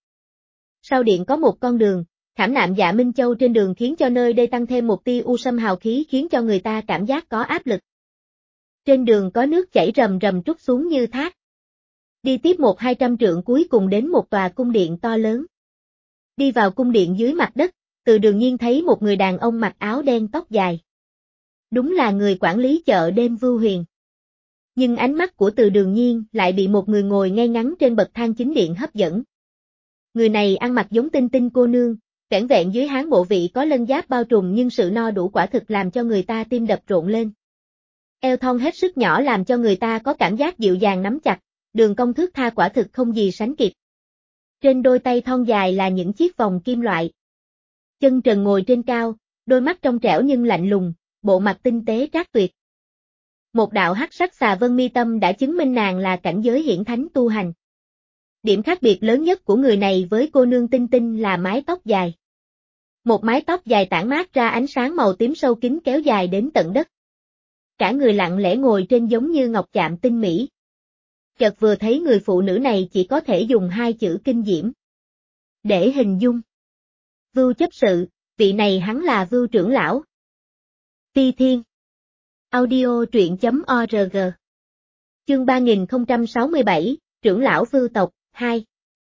Sau điện có một con đường, khảm nạm Dạ Minh Châu trên đường khiến cho nơi đây tăng thêm một tia u sâm hào khí khiến cho người ta cảm giác có áp lực. Trên đường có nước chảy rầm rầm trút xuống như thác. Đi tiếp một hai trăm trượng cuối cùng đến một tòa cung điện to lớn. Đi vào cung điện dưới mặt đất, Từ Đường Nhiên thấy một người đàn ông mặc áo đen tóc dài. Đúng là người quản lý chợ đêm Vưu Huyền. Nhưng ánh mắt của Từ Đường Nhiên lại bị một người ngồi ngay ngắn trên bậc thang chính điện hấp dẫn. Người này ăn mặc giống Tinh Tinh cô nương, vẻn vẹn dưới hán bộ vị có lân giáp bao trùm nhưng sự no đủ quả thực làm cho người ta tim đập rộn lên. Eo thon hết sức nhỏ làm cho người ta có cảm giác dịu dàng nắm chặt, đường cong thướt tha quả thực không gì sánh kịp. Trên đôi tay thon dài là những chiếc vòng kim loại. Chân trần ngồi trên cao, đôi mắt trong trẻo nhưng lạnh lùng, bộ mặt tinh tế trác tuyệt. Một đạo hắc sắc xà vân mi tâm đã chứng minh nàng là cảnh giới hiển thánh tu hành. Điểm khác biệt lớn nhất của người này với cô nương Tinh Tinh là mái tóc dài. Một mái tóc dài tản mát ra ánh sáng màu tím sâu kín kéo dài đến tận đất. Cả người lặng lẽ ngồi trên giống như ngọc chạm tinh mỹ. Chợt vừa thấy người phụ nữ này chỉ có thể dùng hai chữ kinh diễm để hình dung. Vưu chấp sự, vị này hắn là Vưu trưởng lão. Phi Thiên. Audio truyện chấm org. Chương ba nghìn không trăm sáu mươi bảy, trưởng lão Vưu tộc, hai.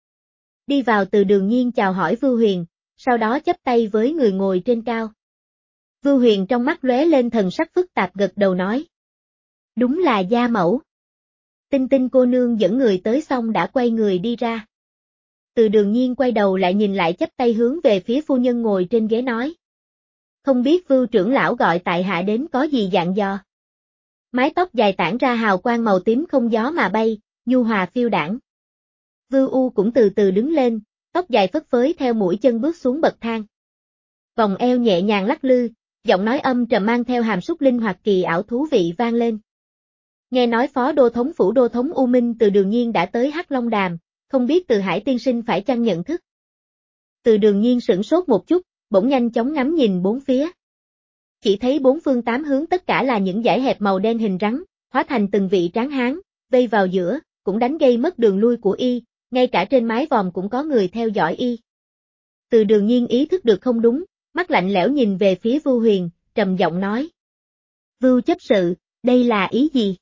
Đi vào Từ Đường Nhiên chào hỏi Vưu Huyền, sau đó chắp tay với người ngồi trên cao. Vưu Huyền trong mắt lóe lên thần sắc phức tạp gật đầu nói. Đúng là gia mẫu. Tinh Tinh cô nương dẫn người tới xong đã quay người đi ra. Từ Đường Nhiên quay đầu lại nhìn lại chắp tay hướng về phía phu nhân ngồi trên ghế nói. Không biết Vưu trưởng lão gọi tại hạ đến có gì dặn dò. Mái tóc dài tản ra hào quang màu tím không gió mà bay, nhu hòa phiêu đãng. Vưu U cũng từ từ đứng lên, tóc dài phất phới theo mũi chân bước xuống bậc thang. Vòng eo nhẹ nhàng lắc lư, giọng nói âm trầm mang theo hàm súc linh hoạt kỳ ảo thú vị vang lên. Nghe nói phó đô thống phủ đô thống U Minh Từ Đường Nhiên đã tới Hắc Long Đàm, không biết Từ Hải tiên sinh phải chăng nhận thức. Từ Đường Nhiên sửng sốt một chút, bỗng nhanh chóng ngắm nhìn bốn phía. Chỉ thấy bốn phương tám hướng tất cả là những dải hẹp màu đen hình rắn, hóa thành từng vị tráng hán, vây vào giữa, cũng đánh gây mất đường lui của y, ngay cả trên mái vòm cũng có người theo dõi y. Từ Đường Nhiên ý thức được không đúng, mắt lạnh lẽo nhìn về phía Vưu Huyền, trầm giọng nói. Vưu chấp sự, đây là ý gì?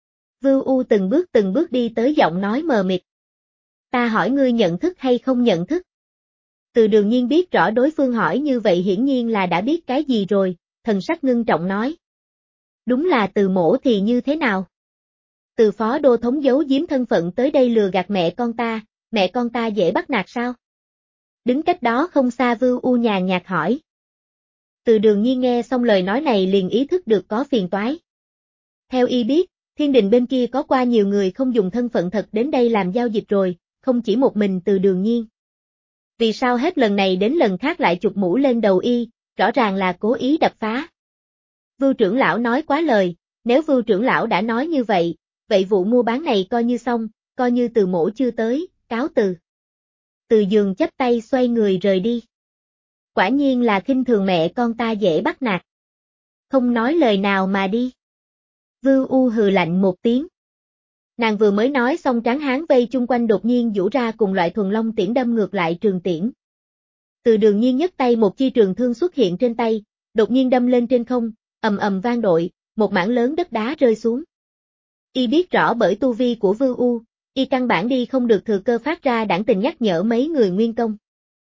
Vưu U từng bước từng bước đi tới giọng nói mờ mịt. Ta hỏi ngươi nhận thức hay không nhận thức? Từ Đường Nhiên biết rõ đối phương hỏi như vậy hiển nhiên là đã biết cái gì rồi, thần sắc ngưng trọng nói. Đúng là Từ mổ thì như thế nào? Từ phó đô thống giấu giếm thân phận tới đây lừa gạt mẹ con ta, mẹ con ta dễ bắt nạt sao? Đứng cách đó không xa Vưu U nhàn nhạt hỏi. Từ Đường Nhiên nghe xong lời nói này liền ý thức được có phiền toái. Theo y biết, thiên đình bên kia có qua nhiều người không dùng thân phận thật đến đây làm giao dịch rồi, không chỉ một mình Từ Đường Nhiên. Vì sao hết lần này đến lần khác lại chụp mũ lên đầu y, rõ ràng là cố ý đập phá. Vưu trưởng lão nói quá lời, nếu Vưu trưởng lão đã nói như vậy, vậy vụ mua bán này coi như xong, coi như Từ mổ chưa tới, cáo từ. Từ Dường chắp tay xoay người rời đi. Quả nhiên là khinh thường mẹ con ta dễ bắt nạt. Không nói lời nào mà đi. Vưu U hừ lạnh một tiếng. Nàng vừa mới nói xong tráng hán vây chung quanh đột nhiên giũ ra cùng loại thuần long tiễn đâm ngược lại trường tiễn. Từ Đường Nhiên nhấc tay một chi trường thương xuất hiện trên tay, đột nhiên đâm lên trên không, ầm ầm vang dội, một mảng lớn đất đá rơi xuống. Y biết rõ bởi tu vi của Vưu U, y căn bản đi không được thừa cơ phát ra đảng tình nhắc nhở mấy người nguyên công.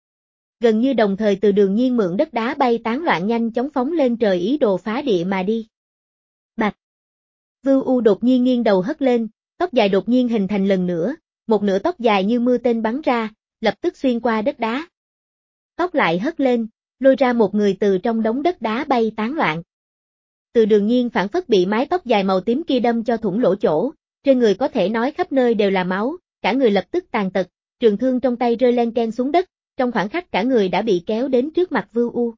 Gần như đồng thời Từ Đường Nhiên mượn đất đá bay tán loạn nhanh chóng phóng lên trời ý đồ phá địa mà đi. Bạch! Vưu U đột nhiên nghiêng đầu hất lên, tóc dài đột nhiên hình thành lần nữa, một nửa tóc dài như mưa tên bắn ra, lập tức xuyên qua đất đá. Tóc lại hất lên, lôi ra một người từ trong đống đất đá bay tán loạn. Từ Đường Nhiên phản phất bị mái tóc dài màu tím kia đâm cho thủng lỗ chỗ, trên người có thể nói khắp nơi đều là máu, cả người lập tức tàn tật, trường thương trong tay rơi len ken xuống đất, trong khoảng khắc cả người đã bị kéo đến trước mặt Vưu U.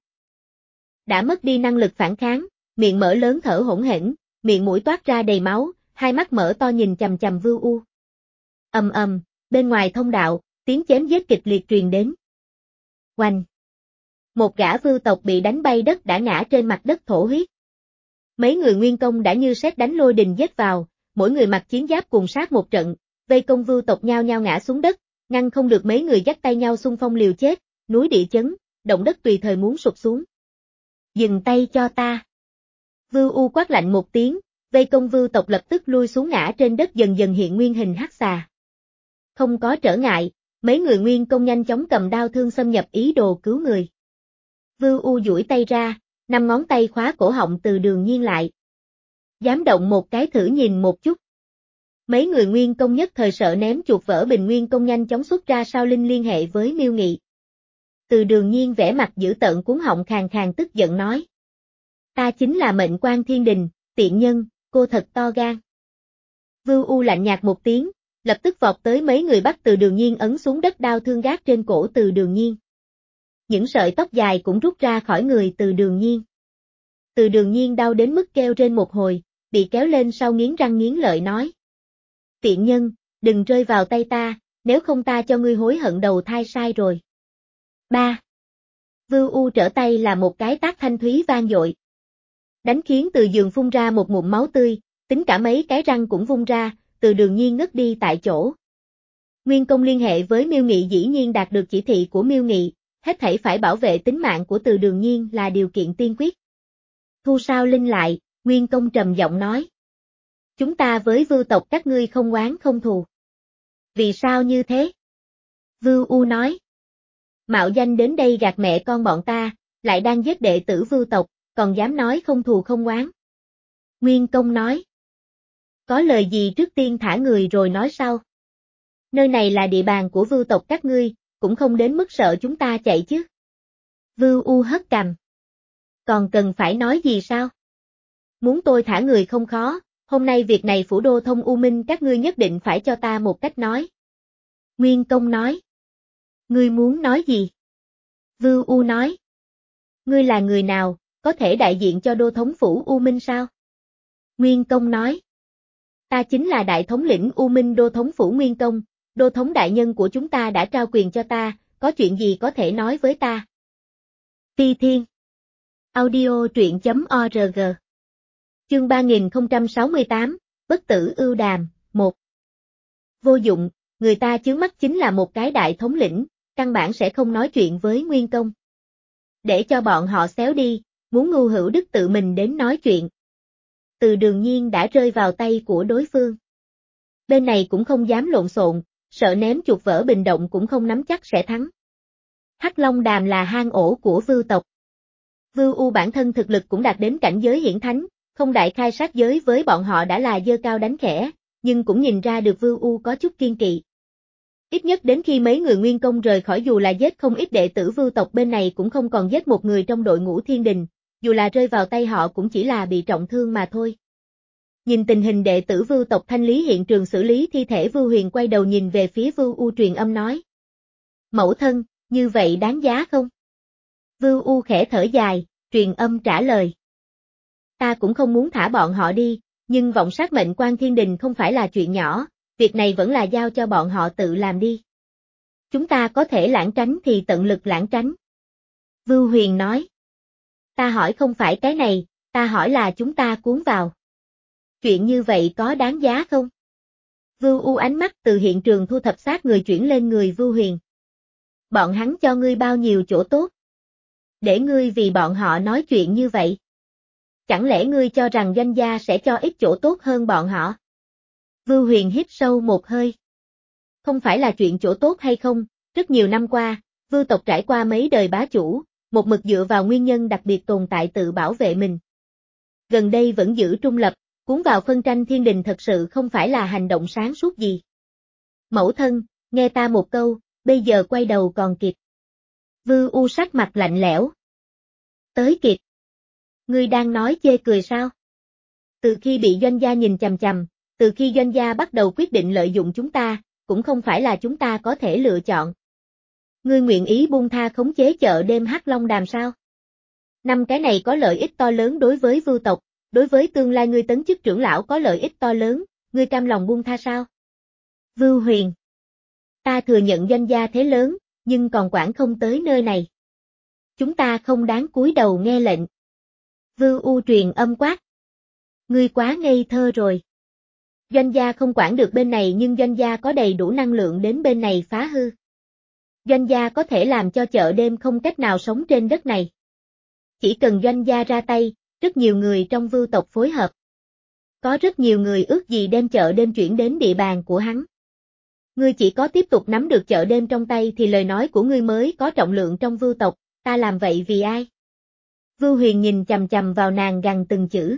Đã mất đi năng lực phản kháng, miệng mở lớn thở hỗn hển, miệng mũi toát ra đầy máu, hai mắt mở to nhìn chằm chằm Vưu U. Ầm ầm, bên ngoài thông đạo, tiếng chém giết kịch liệt truyền đến. Oanh! Một gã Vưu tộc bị đánh bay đất đã ngã trên mặt đất thổ huyết. Mấy người nguyên công đã như sét đánh lôi đình giết vào, mỗi người mặc chiến giáp cùng sát một trận, vây công Vưu tộc nhao nhao ngã xuống đất, ngăn không được mấy người dắt tay nhau xung phong liều chết, núi địa chấn, động đất tùy thời muốn sụp xuống. Dừng tay cho ta. Vưu U quát lạnh một tiếng, vây công Vưu tộc lập tức lui xuống ngã trên đất dần dần hiện nguyên hình hắc xà. Không có trở ngại, mấy người Nguyên Công nhanh chóng cầm đao thương xâm nhập ý đồ cứu người. Vưu U duỗi tay ra, năm ngón tay khóa cổ họng Từ Đường Nhiên lại. Dám động một cái thử nhìn một chút. Mấy người Nguyên Công nhất thời sợ ném chuột vỡ bình. Nguyên Công nhanh chóng xuất ra sao linh liên hệ với Miêu Nghị. Từ Đường Nhiên vẻ mặt dữ tợn cuốn họng khàn khàn tức giận nói. Ta chính là mệnh quan thiên đình, tiện nhân, cô thật to gan. Vưu U lạnh nhạt một tiếng, lập tức vọt tới mấy người bắt Từ Đường Nhiên ấn xuống đất, đao thương gác trên cổ Từ Đường Nhiên. Những sợi tóc dài cũng rút ra khỏi người Từ Đường Nhiên. Từ Đường Nhiên đau đến mức kêu trên một hồi, bị kéo lên sau nghiến răng nghiến lợi nói. Tiện nhân, đừng rơi vào tay ta, nếu không ta cho ngươi hối hận đầu thai sai rồi. Ba. Vưu U trở tay là một cái tát thanh thúy vang dội. Đánh khiến Từ Dường phun ra một ngụm máu tươi, tính cả mấy cái răng cũng vung ra, Từ Đường Nhiên ngất đi tại chỗ. Nguyên Công liên hệ với Miêu Nghị dĩ nhiên đạt được chỉ thị của Miêu Nghị, hết thảy phải bảo vệ tính mạng của Từ Đường Nhiên là điều kiện tiên quyết. Thu sao linh lại, Nguyên Công trầm giọng nói. Chúng ta với Vưu tộc các ngươi không oán không thù. Vì sao như thế? Vưu U nói. Mạo danh đến đây gạt mẹ con bọn ta, lại đang giết đệ tử Vưu tộc, còn dám nói không thù không oán. Nguyên Công nói. Có lời gì trước tiên thả người rồi nói sau. Nơi này là địa bàn của Vưu tộc các ngươi, cũng không đến mức sợ chúng ta chạy chứ. Vưu U hất cằm. Còn cần phải nói gì sao? Muốn tôi thả người không khó, hôm nay việc này Phủ Đô Thông U Minh các ngươi nhất định phải cho ta một cách nói. Nguyên Công nói. Ngươi muốn nói gì? Vưu U nói. Ngươi là người nào, có thể đại diện cho Đô Thống Phủ U Minh sao? Nguyên Công nói. Ta chính là đại thống lĩnh U Minh Đô Thống Phủ Nguyên Công, Đô Thống đại nhân của chúng ta đã trao quyền cho ta, có chuyện gì có thể nói với ta? Phi Thiên. Audio truyện chấm org. Chương ba nghìn không trăm sáu mươi tám, Bất tử ưu đàm, một. Vô dụng, người ta chướng mắt chính là một cái đại thống lĩnh, căn bản sẽ không nói chuyện với Nguyên Công. Để cho bọn họ xéo đi, muốn ngu hữu đức tự mình đến nói chuyện. Từ Đường Nhiên đã rơi vào tay của đối phương. Bên này cũng không dám lộn xộn, sợ ném chuột vỡ bình động cũng không nắm chắc sẽ thắng. Hắc Long Đàm là hang ổ của Vưu tộc. Vưu U bản thân thực lực cũng đạt đến cảnh giới hiển thánh, không đại khai sát giới với bọn họ đã là giơ cao đánh khẽ, nhưng cũng nhìn ra được Vưu U có chút kiên kỵ. Ít nhất đến khi mấy người Nguyên Công rời khỏi, dù là giết không ít đệ tử Vưu tộc, bên này cũng không còn giết một người trong đội ngũ thiên đình, dù là rơi vào tay họ cũng chỉ là bị trọng thương mà thôi. Nhìn tình hình đệ tử Vưu tộc thanh lý hiện trường xử lý thi thể, Vưu Huyền quay đầu nhìn về phía Vưu U truyền âm nói. Mẫu thân, như vậy đáng giá không? Vưu U khẽ thở dài, truyền âm trả lời. Ta cũng không muốn thả bọn họ đi, nhưng vọng sát mệnh quan thiên đình không phải là chuyện nhỏ, việc này vẫn là giao cho bọn họ tự làm đi. Chúng ta có thể lảng tránh thì tận lực lảng tránh. Vưu Huyền nói. Ta hỏi không phải cái này, ta hỏi là chúng ta cuốn vào. Chuyện như vậy có đáng giá không? Vưu U ánh mắt từ hiện trường thu thập xác người chuyển lên người Vưu Huyền. Bọn hắn cho ngươi bao nhiêu chỗ tốt? Để ngươi vì bọn họ nói chuyện như vậy. Chẳng lẽ ngươi cho rằng doanh gia sẽ cho ít chỗ tốt hơn bọn họ? Vưu Huyền hít sâu một hơi. Không phải là chuyện chỗ tốt hay không, rất nhiều năm qua, Vưu tộc trải qua mấy đời bá chủ, một mực dựa vào nguyên nhân đặc biệt tồn tại tự bảo vệ mình. Gần đây vẫn giữ trung lập, cuốn vào phân tranh thiên đình thật sự không phải là hành động sáng suốt gì. Mẫu thân, nghe ta một câu, bây giờ quay đầu còn kịp. Vưu U sắc mặt lạnh lẽo. Tới kịp. Ngươi đang nói chê cười sao? Từ khi bị doanh gia nhìn chằm chằm, từ khi doanh gia bắt đầu quyết định lợi dụng chúng ta, cũng không phải là chúng ta có thể lựa chọn. Ngươi nguyện ý buông tha khống chế chợ đêm Hắc Long Đàm sao? Năm cái này có lợi ích to lớn đối với Vưu tộc, đối với tương lai ngươi tấn chức trưởng lão có lợi ích to lớn, ngươi cam lòng buông tha sao? Vưu Huyền. Ta thừa nhận doanh gia thế lớn, nhưng còn quản không tới nơi này. Chúng ta không đáng cúi đầu nghe lệnh. Vưu U truyền âm quát. Ngươi quá ngây thơ rồi. Doanh gia không quản được bên này, nhưng doanh gia có đầy đủ năng lượng đến bên này phá hư. Doanh gia có thể làm cho chợ đêm không cách nào sống trên đất này. Chỉ cần doanh gia ra tay, rất nhiều người trong Vưu tộc phối hợp. Có rất nhiều người ước gì đem chợ đêm chuyển đến địa bàn của hắn. Ngươi chỉ có tiếp tục nắm được chợ đêm trong tay thì lời nói của ngươi mới có trọng lượng trong Vưu tộc, ta làm vậy vì ai? Vưu Huyền nhìn chằm chằm vào nàng gằn từng chữ.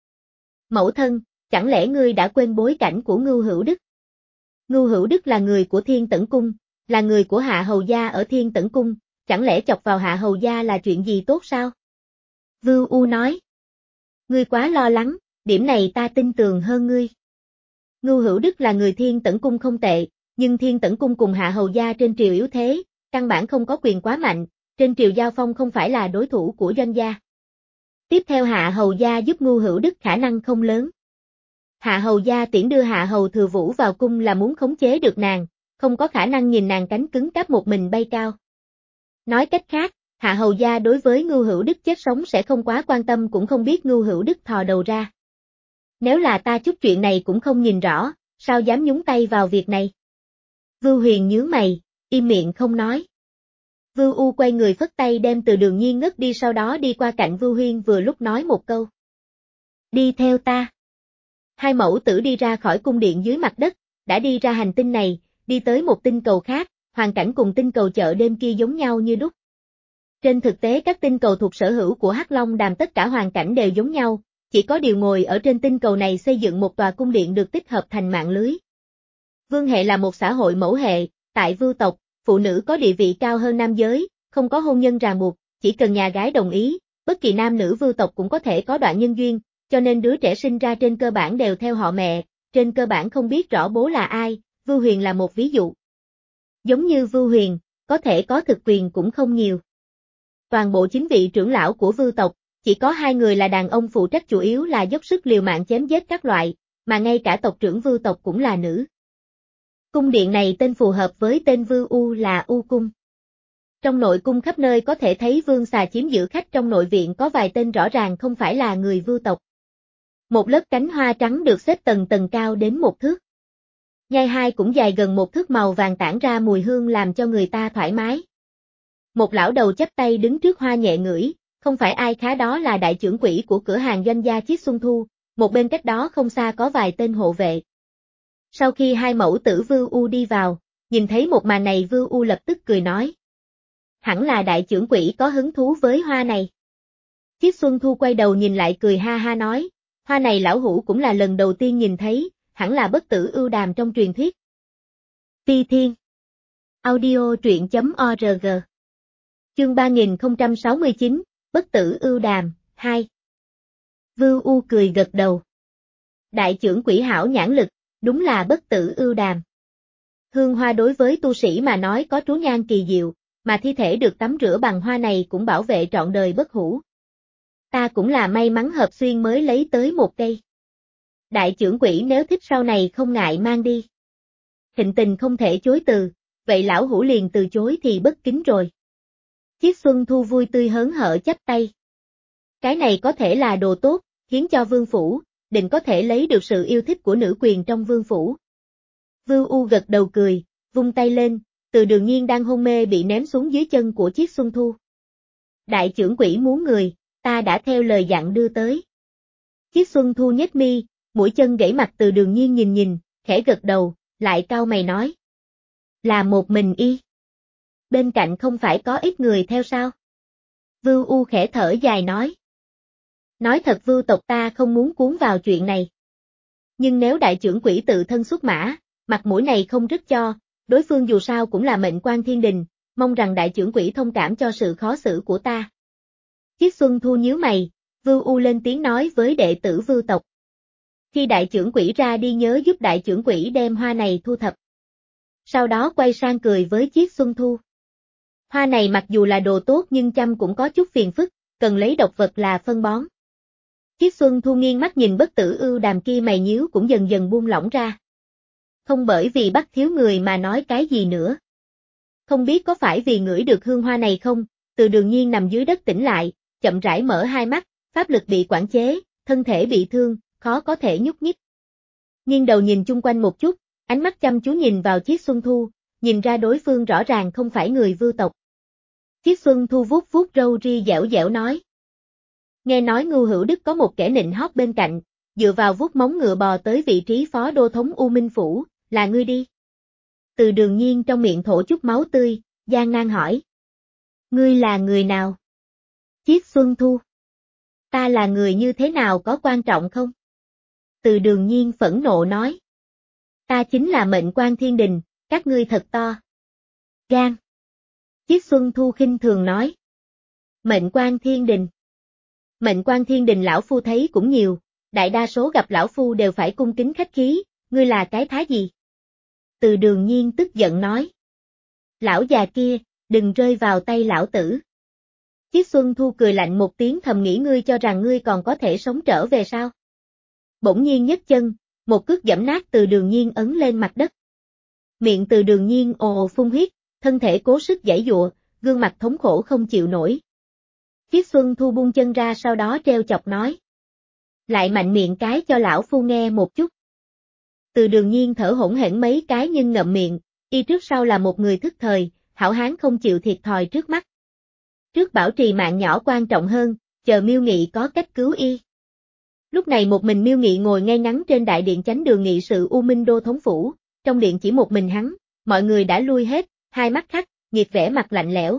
Mẫu thân, chẳng lẽ ngươi đã quên bối cảnh của Ngưu Hữu Đức? Ngưu Hữu Đức là người của Thiên Tẩn Cung, là người của Hạ Hầu Gia ở Thiên Tẩn Cung, chẳng lẽ chọc vào Hạ Hầu Gia là chuyện gì tốt sao? Vưu U nói. Ngươi quá lo lắng, điểm này ta tin tưởng hơn ngươi. Ngưu Hữu Đức là người Thiên Tẩn Cung không tệ, nhưng Thiên Tẩn Cung cùng Hạ Hầu Gia trên triều yếu thế, căn bản không có quyền quá mạnh, trên triều giao phong không phải là đối thủ của Doanh gia. Tiếp theo Hạ Hầu Gia giúp Ngưu Hữu Đức khả năng không lớn. Hạ Hầu Gia tiễn đưa Hạ Hầu Thừa Vũ vào cung là muốn khống chế được nàng, không có khả năng nhìn nàng cánh cứng cáp một mình bay cao. Nói cách khác, Hạ Hầu Gia đối với Ngưu Hữu Đức chết sống sẽ không quá quan tâm cũng không biết Ngưu Hữu Đức thò đầu ra. Nếu là ta chút chuyện này cũng không nhìn rõ, sao dám nhúng tay vào việc này? Vưu Huyền nhướng mày, im miệng không nói. Vưu U quay người phất tay đem Từ Đường Nhiên ngất đi sau đó đi qua cạnh Vưu Huyên vừa lúc nói một câu. Đi theo ta. Hai mẫu tử đi ra khỏi cung điện dưới mặt đất, đã đi ra hành tinh này, đi tới một tinh cầu khác, hoàn cảnh cùng tinh cầu chợ đêm kia giống nhau như đúc. Trên thực tế các tinh cầu thuộc sở hữu của Hắc Long Đàm tất cả hoàn cảnh đều giống nhau, chỉ có điều ngồi ở trên tinh cầu này xây dựng một tòa cung điện được tích hợp thành mạng lưới. Vương hệ là một xã hội mẫu hệ, tại Vưu tộc, phụ nữ có địa vị cao hơn nam giới, không có hôn nhân ràng buộc, chỉ cần nhà gái đồng ý, bất kỳ nam nữ Vưu tộc cũng có thể có đoạn nhân duyên, cho nên đứa trẻ sinh ra trên cơ bản đều theo họ mẹ, trên cơ bản không biết rõ bố là ai, Vưu Huyền là một ví dụ. Giống như Vưu Huyền, có thể có thực quyền cũng không nhiều. Toàn bộ chính vị trưởng lão của Vưu tộc, chỉ có hai người là đàn ông phụ trách chủ yếu là dốc sức liều mạng chém giết các loại, mà ngay cả tộc trưởng Vưu tộc cũng là nữ. Cung điện này tên phù hợp với tên Vưu U là U Cung. Trong nội cung khắp nơi có thể thấy vương xà chiếm giữ khách, trong nội viện có vài tên rõ ràng không phải là người Vưu tộc. Một lớp cánh hoa trắng được xếp tầng tầng cao đến một thước. Nhai hai cũng dài gần một thước, màu vàng tản ra mùi hương làm cho người ta thoải mái. Một lão đầu chắp tay đứng trước hoa nhẹ ngửi, không phải ai khá đó là đại trưởng quỹ của cửa hàng Doanh gia Chiết Xuân Thu, một bên cách đó không xa có vài tên hộ vệ. Sau khi hai mẫu tử Vưu U đi vào, nhìn thấy một màn này Vưu U lập tức cười nói. Hẳn là đại trưởng quỹ có hứng thú với hoa này. Chiết Xuân Thu quay đầu nhìn lại cười ha ha nói, hoa này lão hữu cũng là lần đầu tiên nhìn thấy, hẳn là bất tử ưu đàm trong truyền thuyết. Phi Thiên Audio truyện chấm org Chương ba nghìn không trăm sáu mươi chín, Bất tử ưu đàm, hai. Vưu U cười gật đầu. Đại trưởng quỹ hảo nhãn lực, đúng là bất tử ưu đàm. Hương hoa đối với tu sĩ mà nói có trú nhan kỳ diệu, mà thi thể được tắm rửa bằng hoa này cũng bảo vệ trọn đời bất hủ. Ta cũng là may mắn hợp xuyên mới lấy tới một cây. Đại trưởng quỹ nếu thích sau này không ngại mang đi. Thịnh tình không thể chối từ, vậy lão hữu liền từ chối thì bất kính rồi. Chiết Xuân Thu vui tươi hớn hở chắp tay. Cái này có thể là đồ tốt, hiến cho vương phủ, định có thể lấy được sự yêu thích của nữ quyền trong vương phủ. Vưu U gật đầu cười, vung tay lên, Từ Đường Nhiên đang hôn mê bị ném xuống dưới chân của Chiết Xuân Thu. Đại trưởng quỹ muốn người, ta đã theo lời dặn đưa tới. Chiết Xuân Thu nhếch mi, mũi chân gãy mặt Từ Đường Nhiên nhìn nhìn, khẽ gật đầu, lại cau mày nói. Là một mình y. Bên cạnh không phải có ít người theo sao? Vưu U khẽ thở dài nói. Nói thật Vưu tộc ta không muốn cuốn vào chuyện này. Nhưng nếu đại trưởng quỹ tự thân xuất mã, mặt mũi này không rất cho, đối phương dù sao cũng là mệnh quan thiên đình, mong rằng đại trưởng quỹ thông cảm cho sự khó xử của ta. Chiết Xuân Thu nhíu mày, Vưu U lên tiếng nói với đệ tử Vưu tộc. Khi đại trưởng quỹ ra đi nhớ giúp đại trưởng quỹ đem hoa này thu thập. Sau đó quay sang cười với Chiết Xuân Thu. Hoa này mặc dù là đồ tốt nhưng chăm cũng có chút phiền phức, cần lấy độc vật là phân bón. Chiết Xuân Thu nghiêng mắt nhìn bất tử ưu đàm kia, mày nhíu cũng dần dần buông lỏng ra. Không bởi vì bắt thiếu người mà nói cái gì nữa. Không biết có phải vì ngửi được hương hoa này không, Từ Đường Nhiên nằm dưới đất tỉnh lại, chậm rãi mở hai mắt, pháp lực bị quản chế, thân thể bị thương, khó có thể nhúc nhích. Nghiêng đầu nhìn chung quanh một chút, ánh mắt chăm chú nhìn vào Chiết Xuân Thu, nhìn ra đối phương rõ ràng không phải người Vưu tộc. Chiết Xuân Thu vuốt vuốt râu ri dẻo dẻo nói. Nghe nói Ngưu Hữu Đức có một kẻ nịnh hót bên cạnh, dựa vào vuốt móng ngựa bò tới vị trí phó đô thống U Minh Phủ, là ngươi đi. Từ Đường Nhiên trong miệng thổ chút máu tươi, gian nan hỏi. Ngươi là người nào? Chiết Xuân Thu. Ta là người như thế nào có quan trọng không? Từ Đường Nhiên phẫn nộ nói. Ta chính là mệnh quan thiên đình, các ngươi thật to gan. Chiết Xuân Thu khinh thường nói. Mệnh quan thiên đình. Mệnh quan thiên đình lão phu thấy cũng nhiều, đại đa số gặp lão phu đều phải cung kính khách khí, ngươi là cái thá gì? Từ Đường Nhiên tức giận nói. Lão già kia, đừng rơi vào tay lão tử. Chiết Xuân Thu cười lạnh một tiếng thầm nghĩ ngươi cho rằng ngươi còn có thể sống trở về sao? Bỗng nhiên nhấc chân, một cước giẫm nát Từ Đường Nhiên ấn lên mặt đất. Miệng Từ Đường Nhiên ồ ồ phun huyết, thân thể cố sức giãy giụa, gương mặt thống khổ không chịu nổi. Chiết Xuân Thu buông chân ra sau đó treo chọc nói. Lại mạnh miệng cái cho lão phu nghe một chút. Từ Đường Nhiên thở hổn hển mấy cái nhưng ngậm miệng, y trước sau là một người thức thời, hảo hán không chịu thiệt thòi trước mắt. Trước bảo trì mạng nhỏ quan trọng hơn, chờ Miêu Nghị có cách cứu y. Lúc này một mình Miêu Nghị ngồi ngay ngắn trên đại điện chánh đường nghị sự U Minh Đô thống phủ, trong điện chỉ một mình hắn, mọi người đã lui hết, hai mắt khắc, nghiệt vẻ mặt lạnh lẽo.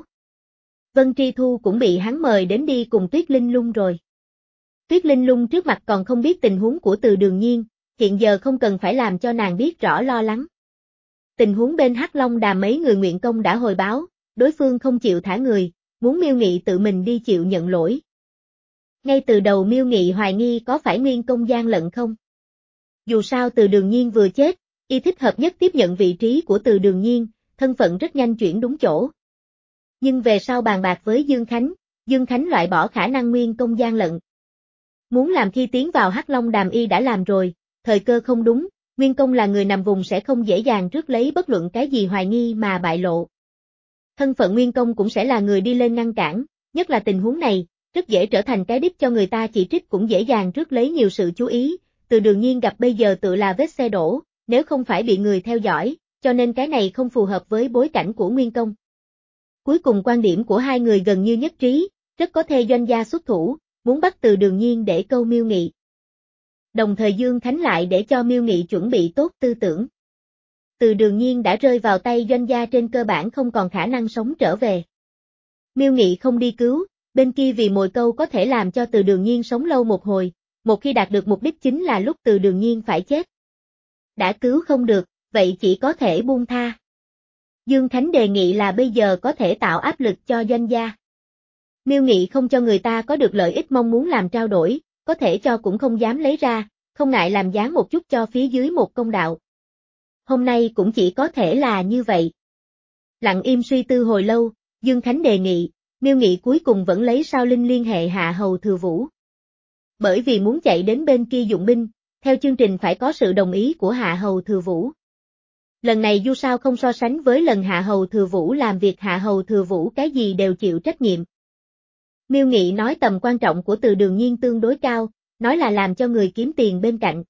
Vân Tri Thu cũng bị hắn mời đến đi cùng Tuyết Linh Lung rồi. Tuyết Linh Lung trước mặt còn không biết tình huống của Từ Đường Nhiên, hiện giờ không cần phải làm cho nàng biết rõ lo lắng. Tình huống bên Hắc Long Đàm mấy người nguyện công đã hồi báo, đối phương không chịu thả người, muốn Miêu Nghị tự mình đi chịu nhận lỗi. Ngay từ đầu Miêu Nghị hoài nghi có phải Nguyên Công gian lận không? Dù sao Từ Đường Nhiên vừa chết, y thích hợp nhất tiếp nhận vị trí của Từ Đường Nhiên, thân phận rất nhanh chuyển đúng chỗ. Nhưng về sau bàn bạc với Dương Khánh, Dương Khánh loại bỏ khả năng Nguyên Công gian lận. Muốn làm khi tiến vào Hắc Long Đàm y đã làm rồi, thời cơ không đúng, Nguyên Công là người nằm vùng sẽ không dễ dàng rước lấy bất luận cái gì hoài nghi mà bại lộ. Thân phận Nguyên Công cũng sẽ là người đi lên ngăn cản, nhất là tình huống này, rất dễ trở thành cái đích cho người ta chỉ trích cũng dễ dàng rước lấy nhiều sự chú ý, Từ Đường Nhiên gặp bây giờ tự là vết xe đổ, nếu không phải bị người theo dõi, cho nên cái này không phù hợp với bối cảnh của Nguyên Công. Cuối cùng quan điểm của hai người gần như nhất trí, rất có thể doanh gia xuất thủ, muốn bắt Từ Đường Nhiên để câu Miêu Nghị. Đồng thời Dương Khánh lại để cho Miêu Nghị chuẩn bị tốt tư tưởng. Từ Đường Nhiên đã rơi vào tay doanh gia trên cơ bản không còn khả năng sống trở về. Miêu Nghị không đi cứu, bên kia vì mồi câu có thể làm cho Từ Đường Nhiên sống lâu một hồi, một khi đạt được mục đích chính là lúc Từ Đường Nhiên phải chết. Đã cứu không được, vậy chỉ có thể buông tha. Dương Khánh đề nghị là bây giờ có thể tạo áp lực cho doanh gia. Miêu Nghị không cho người ta có được lợi ích mong muốn làm trao đổi, có thể cho cũng không dám lấy ra, không ngại làm dáng một chút cho phía dưới một công đạo. Hôm nay cũng chỉ có thể là như vậy. Lặng im suy tư hồi lâu, Dương Khánh đề nghị, Miêu Nghị cuối cùng vẫn lấy Sao Linh liên hệ Hạ Hầu Thừa Vũ. Bởi vì muốn chạy đến bên kia dụng binh, theo chương trình phải có sự đồng ý của Hạ Hầu Thừa Vũ. Lần này dù sao không so sánh với lần Hạ Hầu Thừa Vũ làm việc Hạ Hầu Thừa Vũ cái gì đều chịu trách nhiệm. Miêu Nghị nói tầm quan trọng của Từ Đường Nhiên tương đối cao, nói là làm cho người kiếm tiền bên cạnh.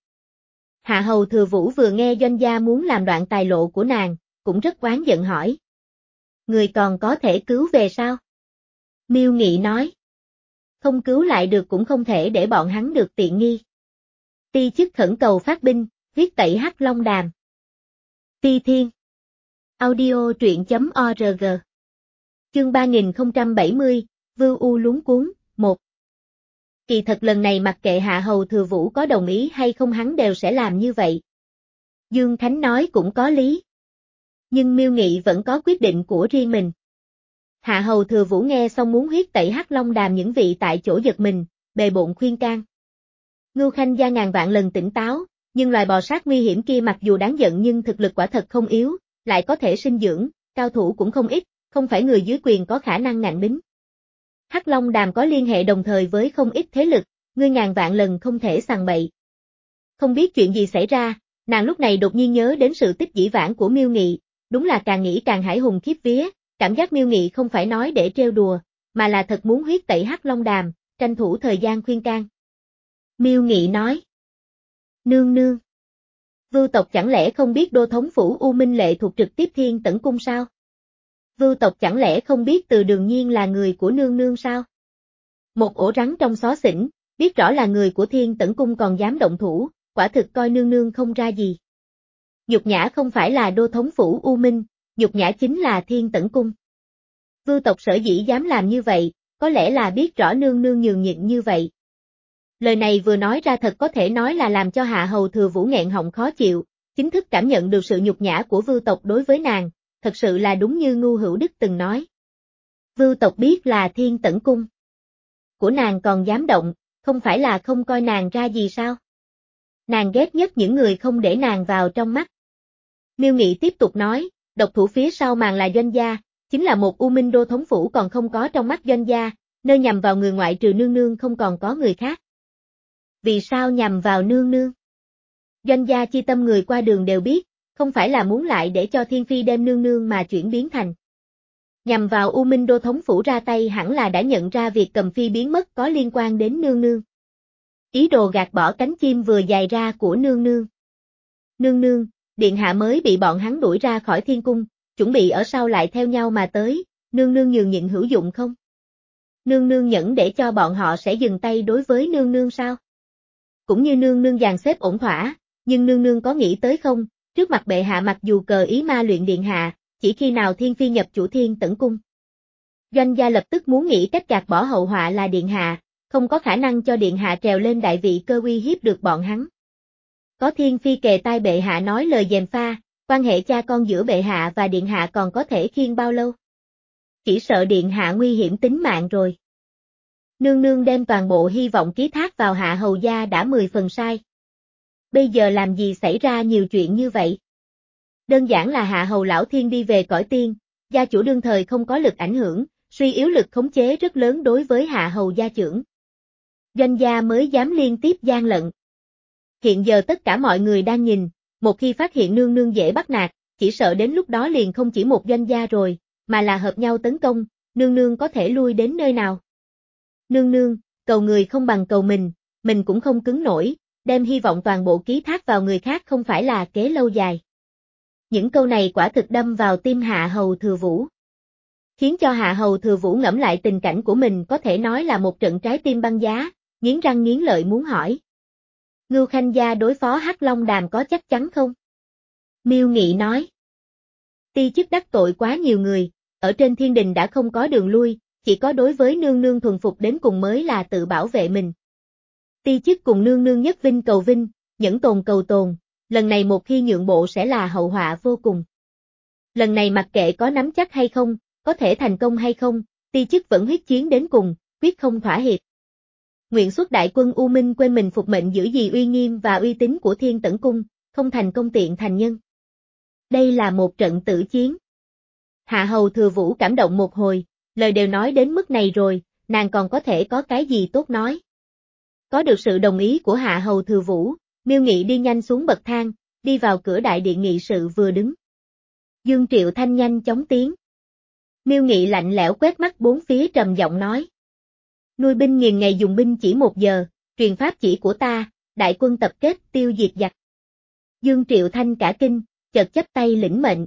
Hạ Hầu Thừa Vũ vừa nghe doanh gia muốn làm đoạn tài lộ của nàng, cũng rất oán giận hỏi. Người còn có thể cứu về sao? Miêu Nghị nói. Không cứu lại được cũng không thể để bọn hắn được tiện nghi. Ti chức khẩn cầu phát binh, huyết tẩy Hắc Long Đàm. Ti Thiên. Audio truyện chấm org. Chương ba nghìn không trăm bảy mươi, Vưu U luống cuốn, một. Kỳ thật lần này mặc kệ Hạ Hầu Thừa Vũ có đồng ý hay không hắn đều sẽ làm như vậy. Dương Khánh nói cũng có lý. Nhưng Miêu Nghị vẫn có quyết định của riêng mình. Hạ Hầu Thừa Vũ nghe xong muốn huyết tẩy Hắc Long Đàm những vị tại chỗ giật mình, bề bộn khuyên can. Ngưu Khanh gia ngàn vạn lần tỉnh táo, nhưng loài bò sát nguy hiểm kia mặc dù đáng giận nhưng thực lực quả thật không yếu, lại có thể sinh dưỡng, cao thủ cũng không ít, không phải người dưới quyền có khả năng ngạnh bính. Hắc Long Đàm có liên hệ đồng thời với không ít thế lực, ngươi ngàn vạn lần không thể sằng bậy. Không biết chuyện gì xảy ra, nàng lúc này đột nhiên nhớ đến sự tích dĩ vãng của Miêu Nghị, đúng là càng nghĩ càng hãi hùng khiếp vía, cảm giác Miêu Nghị không phải nói để trêu đùa, mà là thật muốn huyết tẩy Hắc Long Đàm, tranh thủ thời gian khuyên can. Miêu Nghị nói. Nương nương. Vưu tộc chẳng lẽ không biết đô thống phủ U Minh Lệ thuộc trực tiếp Thiên Tẩn Cung sao? Vưu tộc chẳng lẽ không biết Từ Đường Nhiên là người của nương nương sao? Một ổ rắn trong xó xỉnh, biết rõ là người của Thiên Tẩn Cung còn dám động thủ, quả thực coi nương nương không ra gì. Nhục nhã không phải là đô thống phủ U Minh, nhục nhã chính là Thiên Tẩn Cung. Vưu tộc sở dĩ dám làm như vậy, có lẽ là biết rõ nương nương nhường nhịn như vậy. Lời này vừa nói ra thật có thể nói là làm cho Hạ Hầu Thừa Vũ nghẹn họng khó chịu, chính thức cảm nhận được sự nhục nhã của Vưu tộc đối với nàng, thật sự là đúng như Ngưu Hữu Đức từng nói. Vưu tộc biết là Thiên Tẩn Cung của nàng còn dám động, không phải là không coi nàng ra gì sao? Nàng ghét nhất những người không để nàng vào trong mắt. Miêu Nghị tiếp tục nói, độc thủ phía sau màn là Doanh gia, chính là một U Minh đô thống phủ còn không có trong mắt Doanh gia, nơi nhằm vào người ngoại trừ nương nương không còn có người khác. Vì sao nhằm vào nương nương? Doanh gia chi tâm người qua đường đều biết, không phải là muốn lại để cho Thiên Phi đem nương nương mà chuyển biến thành. Nhằm vào U Minh đô thống phủ ra tay hẳn là đã nhận ra việc cầm phi biến mất có liên quan đến nương nương. Ý đồ gạt bỏ cánh chim vừa dài ra của nương nương. Nương nương, điện hạ mới bị bọn hắn đuổi ra khỏi thiên cung, chuẩn bị ở sau lại theo nhau mà tới, nương nương nhường nhịn hữu dụng không? Nương nương nhẫn để cho bọn họ sẽ dừng tay đối với nương nương sao? Cũng như nương nương dàn xếp ổn thỏa, nhưng nương nương có nghĩ tới không, trước mặt bệ hạ mặc dù cờ ý ma luyện điện hạ, chỉ khi nào Thiên Phi nhập chủ Thiên Tẩn Cung. Doanh gia lập tức muốn nghĩ cách gạt bỏ hậu họa là điện hạ, không có khả năng cho điện hạ trèo lên đại vị cơ uy hiếp được bọn hắn. Có Thiên Phi kề tai bệ hạ nói lời gièm pha, quan hệ cha con giữa bệ hạ và điện hạ còn có thể khiêng bao lâu? Chỉ sợ điện hạ nguy hiểm tính mạng rồi. Nương nương đem toàn bộ hy vọng ký thác vào Hạ Hầu gia đã mười phần sai. Bây giờ làm gì xảy ra nhiều chuyện như vậy? Đơn giản là Hạ Hầu lão thiên đi về cõi tiên, gia chủ đương thời không có lực ảnh hưởng, suy yếu lực khống chế rất lớn đối với Hạ Hầu gia trưởng. Doanh gia mới dám liên tiếp gian lận. Hiện giờ tất cả mọi người đang nhìn, một khi phát hiện nương nương dễ bắt nạt, chỉ sợ đến lúc đó liền không chỉ một doanh gia rồi, mà là hợp nhau tấn công, nương nương có thể lui đến nơi nào. Nương nương, cầu người không bằng cầu mình, mình cũng không cứng nổi, đem hy vọng toàn bộ ký thác vào người khác không phải là kế lâu dài. Những câu này quả thực đâm vào tim Hạ Hầu Thừa Vũ. Khiến cho Hạ Hầu Thừa Vũ ngẫm lại tình cảnh của mình có thể nói là một trận trái tim băng giá, nghiến răng nghiến lợi muốn hỏi. Ngưu Khanh gia đối phó Hắc Long Đàm có chắc chắn không? Miêu Nghị nói. Ti chức đắc tội quá nhiều người, ở trên thiên đình đã không có đường lui, chỉ có đối với nương nương thuần phục đến cùng mới là tự bảo vệ mình. Ti chức cùng nương nương nhất vinh cầu vinh, nhẫn tồn cầu tồn, lần này một khi nhượng bộ sẽ là hậu họa vô cùng. Lần này mặc kệ có nắm chắc hay không, có thể thành công hay không, ti chức vẫn huyết chiến đến cùng, quyết không thỏa hiệp. Nguyện xuất đại quân U Minh quên mình phục mệnh giữ gìn uy nghiêm và uy tín của Thiên Tẩn Cung, không thành công tiện thành nhân. Đây là một trận tử chiến. Hạ Hầu Thừa Vũ cảm động một hồi, lời đều nói đến mức này rồi, nàng còn có thể có cái gì tốt nói. Có được sự đồng ý của Hạ Hầu Thừa Vũ, Miêu Nghị đi nhanh xuống bậc thang, đi vào cửa đại điện nghị sự vừa đứng. Dương Triệu Thanh nhanh chóng tiến. Miêu Nghị lạnh lẽo quét mắt bốn phía trầm giọng nói. Nuôi binh nghìn ngày dùng binh chỉ một giờ, truyền pháp chỉ của ta, đại quân tập kết tiêu diệt giặc. Dương Triệu Thanh cả kinh, chợt chắp tay lĩnh mệnh.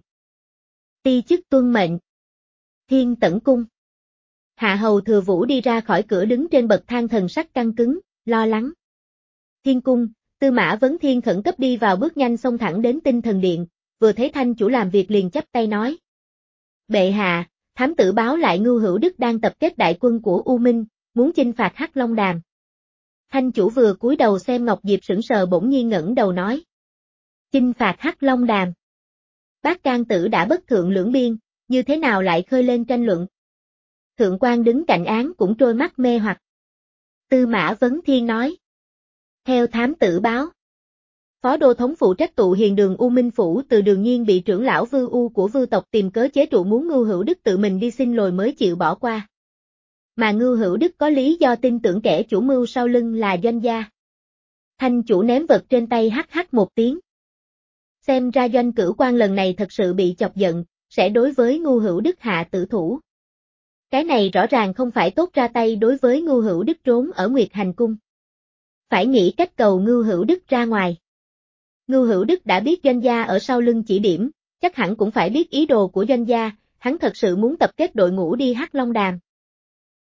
Ti chức tuân mệnh. Thiên Tẩn Cung. Hạ Hầu Thừa Vũ đi ra khỏi cửa đứng trên bậc thang thần sắc căng cứng, lo lắng. Thiên Cung, Tư Mã Vấn Thiên khẩn cấp đi vào bước nhanh xông thẳng đến Tinh Thần Điện, vừa thấy Thanh chủ làm việc liền chắp tay nói. Bệ hạ, thám tử báo lại Ngưu Hữu Đức đang tập kết đại quân của U Minh, muốn chinh phạt Hắc Long Đàm. Thanh chủ vừa cúi đầu xem Ngọc Diệp sững sờ bỗng nhiên ngẩng đầu nói. Chinh phạt Hắc Long Đàm. Bác can tử đã bất thượng lưỡng biên, như thế nào lại khơi lên tranh luận? Thượng quan đứng cạnh án cũng trôi mắt mê hoặc. Tư Mã Vấn Thiên nói. Theo thám tử báo. Phó đô thống phụ trách tụ hiền đường U Minh Phủ từ đường nhiên bị trưởng lão Vưu U của Vưu tộc tìm cớ chế trụ muốn Ngưu Hữu Đức tự mình đi xin lỗi mới chịu bỏ qua. Mà Ngưu Hữu Đức có lý do tin tưởng kẻ chủ mưu sau lưng là Doanh gia. Thanh chủ ném vật trên tay hắc hắc một tiếng. Xem ra Doanh Cửu Quan lần này thật sự bị chọc giận, sẽ đối với Ngưu Hữu Đức hạ tử thủ. Cái này rõ ràng không phải tốt ra tay đối với Ngưu Hữu Đức trốn ở Nguyệt Hành Cung. Phải nghĩ cách cầu Ngưu Hữu Đức ra ngoài. Ngưu Hữu Đức đã biết Doanh gia ở sau lưng chỉ điểm, chắc hẳn cũng phải biết ý đồ của Doanh gia, hắn thật sự muốn tập kết đội ngũ đi Hắc Long Đàm.